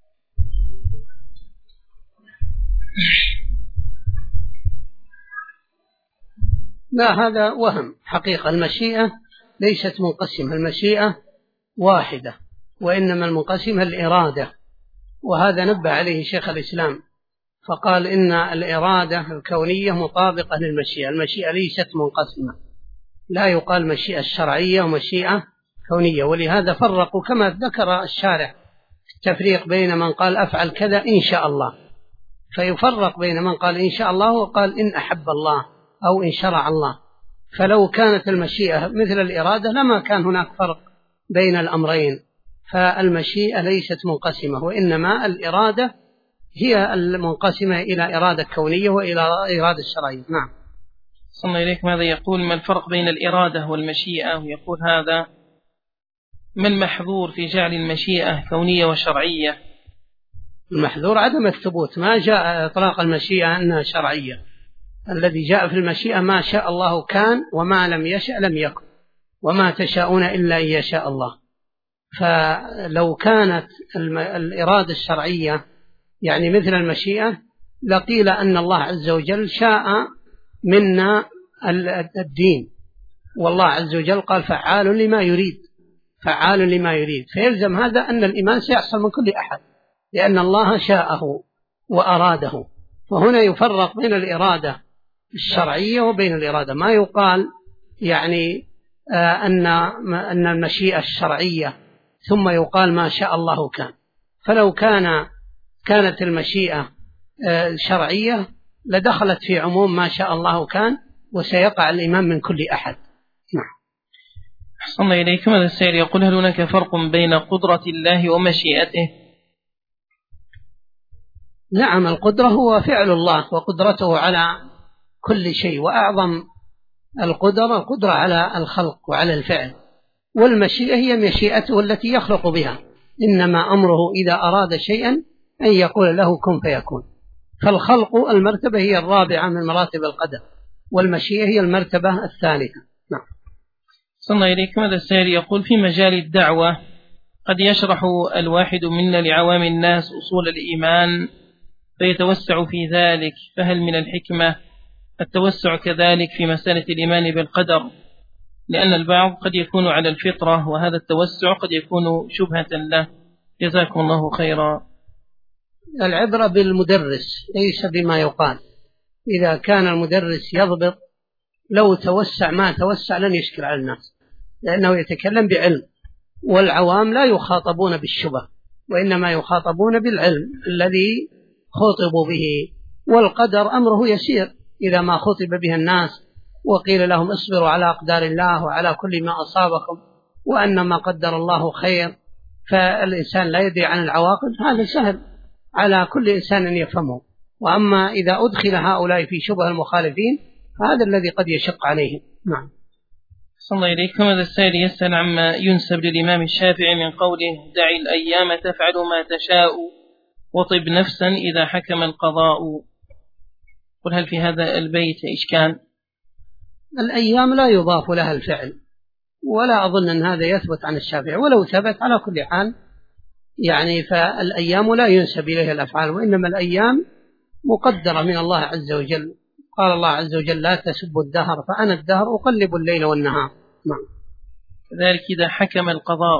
لا، هذا وهم حقيقة. المشيئة ليست منقسمة، المشيئة واحدة، وإنما المنقسمة الإرادة. وهذا نبه عليه شيخ الإسلام فقال إن الإرادة الكونية مطابقة للمشيئة. المشيئة ليست منقسمة، لا يقال مشيئة شرعية ومشيئة كونية. ولهذا فرقوا كما ذكر الشارع التفريق بين من قال أفعل كذا إن شاء الله، فيفرق بين من قال إن شاء الله وقال إن أحب الله أو إن شرع الله. فلو كانت المشيئة مثل الإرادة لما كان هناك فرق بين الأمرين. فالمشيئة ليست منقسمة، وإنما الإرادة هي المنقسمة إلى إرادة كونية وإلى إرادة شرعية. نعم. صلى إليكم. هذا يقول: ما الفرق بين الإرادة والمشيئة؟ ويقول هذا: ما المحظور في جعل المشيئة كونية وشرعية؟ المحظور عدم الثبوت، ما جاء إطلاق المشيئة أنها شرعية. الذي جاء في المشيئة ما شاء الله كان، وما لم يشأ لم يكن، وما تشاءون إلا إن يشاء الله. فلو كانت الإرادة الشرعية يعني مثل المشيئة لقيل أن الله عز وجل شاء منا الدين، والله عز وجل قال: فعال لما يريد. فعال لما يريد، فيلزم هذا أن الإيمان سيحصل من كل أحد لأن الله شاءه وأراده. فهنا يفرق بين الإرادة الشرعية وبين الإرادة. ما يقال يعني أن المشيئة الشرعية ثم يقال ما شاء الله كان. فلو كانت المشيئة شرعية لدخلت في عموم ما شاء الله كان، وسيقع الإيمان من كل أحد. نعم. أحسن إليكم. هذا السائل يقول: هل هناك فرق بين قدرة الله ومشيئته؟ نعم، القدرة هو فعل الله وقدرته على كل شيء، وأعظم القدرة على الخلق وعلى الفعل، والمشيئة هي مشيئته التي يخلق بها، إنما أمره إذا أراد شيئا أن يقول له كن فيكون. فالخلق المرتبة هي الرابعة من مراتب القدر، والمشيئة هي المرتبة الثالثة. نعم. صلى الله إليكم. هذا السائل يقول: في مجال الدعوة قد يشرح الواحد منا لعوام الناس أصول الإيمان فيتوسع في ذلك، فهل من الحكمة التوسع كذلك في مسألة الإيمان بالقدر؟ لأن البعض قد يكون على الفطرة، وهذا التوسع قد يكون شبهة له. جزاكم الله خيرا. العبرة بالمدرس ليس بما يقال. إذا كان المدرس يضبط لو توسع ما توسع لن يشكل على الناس، لأنه يتكلم بعلم، والعوام لا يخاطبون بالشبه وإنما يخاطبون بالعلم الذي خاطبوا به. والقدر أمره يسير إذا ما خطب به الناس وقيل لهم اصبروا على أقدار الله وعلى كل ما أصابكم وأن ما قدر الله خير، فالإنسان لا يدري عن العواقب، هذا سهل على كل إنسان أن يفهمه. وأما إذا أدخل هؤلاء في شبه المخالفين فهذا الذي قد يشق عليهم. نعم. صلى الله إليكم. هذا السائل يسأل عما ينسب للإمام الشافعي من قوله: دع الأيام تفعل ما تشاء وطب نفسا إذا حكم القضاء. قل هل في هذا البيت إشكال؟ الأيام لا يضاف لها الفعل، ولا أظن أن هذا يثبت عن الشافعي، ولو ثبت على كل حال يعني فالأيام لا ينسب إليها الأفعال، وإنما الأيام مقدرة من الله عز وجل. قال الله عز وجل: لا تسبوا الدهر فأنا الدهر أقلب الليل والنهار. نعم. كذلك إذا حكم القضاء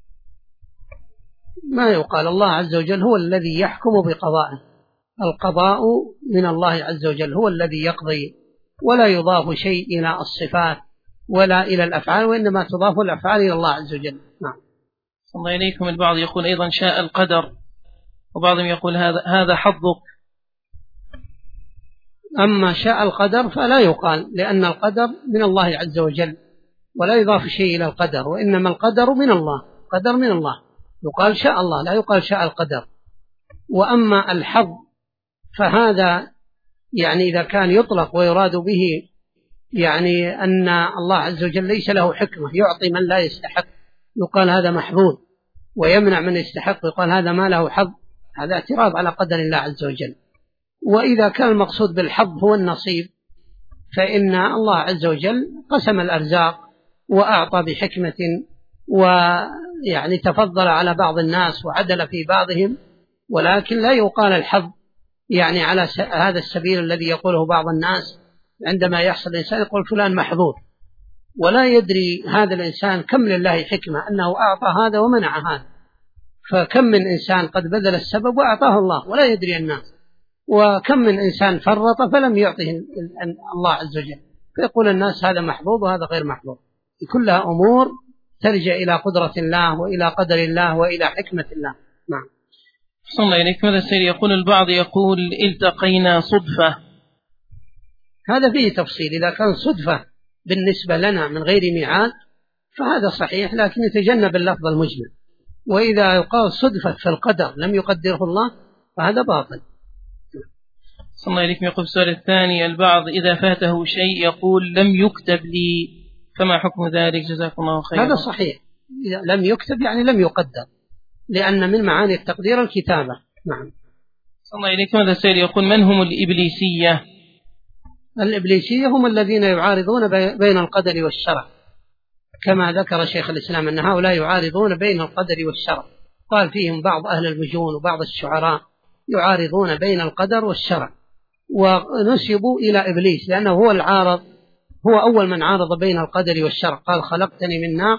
ما يقال، الله عز وجل هو الذي يحكم بقضائه، القضاء من الله عز وجل هو الذي يقضي، ولا يضاف شيء إلى الصفات ولا إلى الأفعال، وإنما تضاف الأفعال إلى الله عز وجل. نعم. صلى الله إليكم. البعض يقول أيضا شاء القدر، وبعضهم يقول هذا حظك. أما شاء القدر فلا يقال، لأن القدر من الله عز وجل ولا يضاف شيء إلى القدر، وإنما القدر من الله، قدر من الله، يقال شاء الله لا يقال شاء القدر. وأما الحظ فهذا يعني إذا كان يطلق ويراد به يعني أن الله عز وجل ليس له حكمة، يعطي من لا يستحق يقال هذا محظوظ، ويمنع من يستحق يقال هذا ما له حظ، هذا اعتراض على قدر الله عز وجل. وإذا كان المقصود بالحظ هو النصيب فإن الله عز وجل قسم الأرزاق وأعطى بحكمة، ويعني تفضل على بعض الناس وعدل في بعضهم، ولكن لا يقال الحظ يعني على هذا السبيل الذي يقوله بعض الناس عندما يحصل الإنسان يقول فلان محظوظ، ولا يدري هذا الإنسان كم لله حكمة أنه أعطى هذا ومنع هذا. فكم من إنسان قد بذل السبب وأعطاه الله ولا يدري الناس، وكم من إنسان فرط فلم يعطه الله عز وجل، فيقول الناس هذا محظوظ وهذا غير محظوظ. كلها أمور ترجع إلى قدرة الله وإلى قدر الله وإلى حكمة الله. نعم. صلى الله عليكم. هذا السير يقول البعض يقول التقينا صدفة، هذا فيه تفصيل. إذا كان صدفة بالنسبة لنا من غير ميعاد فهذا صحيح، لكن يتجنب اللفظ المجمل. وإذا يقال صدفة في القدر لم يقدره الله فهذا باطل. صلى الله عليكم. يقول السؤال الثاني: البعض إذا فاته شيء يقول لم يكتب لي، فما حكم ذلك؟ جزاكم الله خيرا. هذا صحيح، لم يكتب يعني لم يقدر، لأن من معاني التقدير الكتابة. نعم. صلى الله عليكم. هذا السائل يقول: من هم الإبليسية؟ الإبليسية هم الذين يعارضون بين القدر والشرع، كما ذكر شيخ الإسلام أن هؤلاء يعارضون بين القدر والشرع، قال فيهم بعض أهل المجون وبعض الشعراء يعارضون بين القدر والشرع، ونسبوا إلى إبليس لأنه هو العارض، هو أول من عارض بين القدر والشرع، قال خلقتني من نار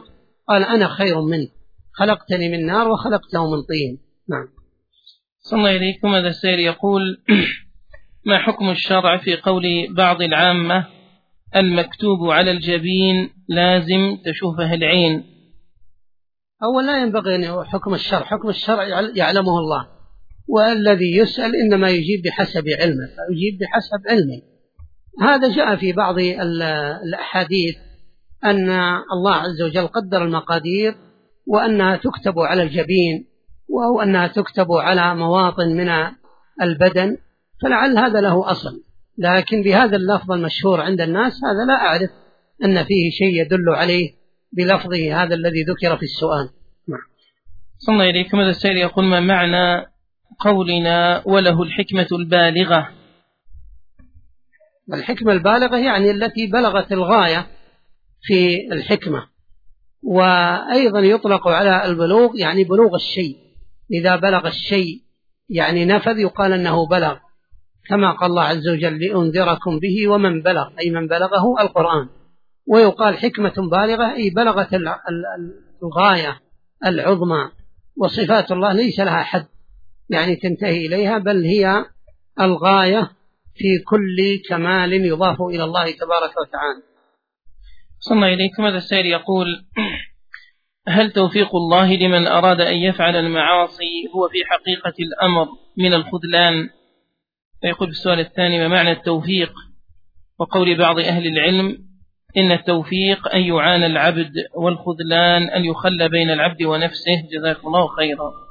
قال أنا خير منه، خلقتني من نار وخلقته من طين. نعم. صلى الله إليكم. هذا السائل يقول: ما حكم الشرع في قول بعض العامة المكتوب على الجبين لازم تشوفه العين؟ أولا لا ينبغي أن حكم الشرع، حكم الشرع يعلمه الله، والذي يسأل إنما يجيب بحسب علمه، فيجيب بحسب علمه. هذا جاء في بعض الأحاديث أن الله عز وجل قدر المقادير وأنها تكتب على الجبين أو أنها تكتب على مواطن من البدن، فلعل هذا له أصل، لكن بهذا اللفظ المشهور عند الناس هذا لا أعرف أن فيه شيء يدل عليه بلفظه هذا الذي ذكر في السؤال. صلى الله إليكم. هذا السائل يقول: ما معنى قولنا وله الحكمة البالغة؟ الحكمة البالغة يعني التي بلغت الغاية في الحكمة، وأيضا يطلق على البلوغ يعني بلوغ الشيء، إذا بلغ الشيء يعني نفذ يقال أنه بلغ، كما قال الله عز وجل لأنذركم به ومن بلغ، أي من بلغه القرآن. ويقال حكمة بالغة أي بلغت الغاية العظمى، وصفات الله ليس لها حد يعني تنتهي إليها، بل هي الغاية في كل كمال يضاف إلى الله تبارك وتعالى. صلى الله إليكم. هذا السائل يقول: هل توفيق الله لمن أراد أن يفعل المعاصي هو في حقيقة الأمر من الخذلان؟ فيقول السؤال الثاني: ما معنى التوفيق؟ وقول بعض أهل العلم إن التوفيق أن يعان العبد، والخذلان أن يخلى بين العبد ونفسه. جزاك الله خيرا.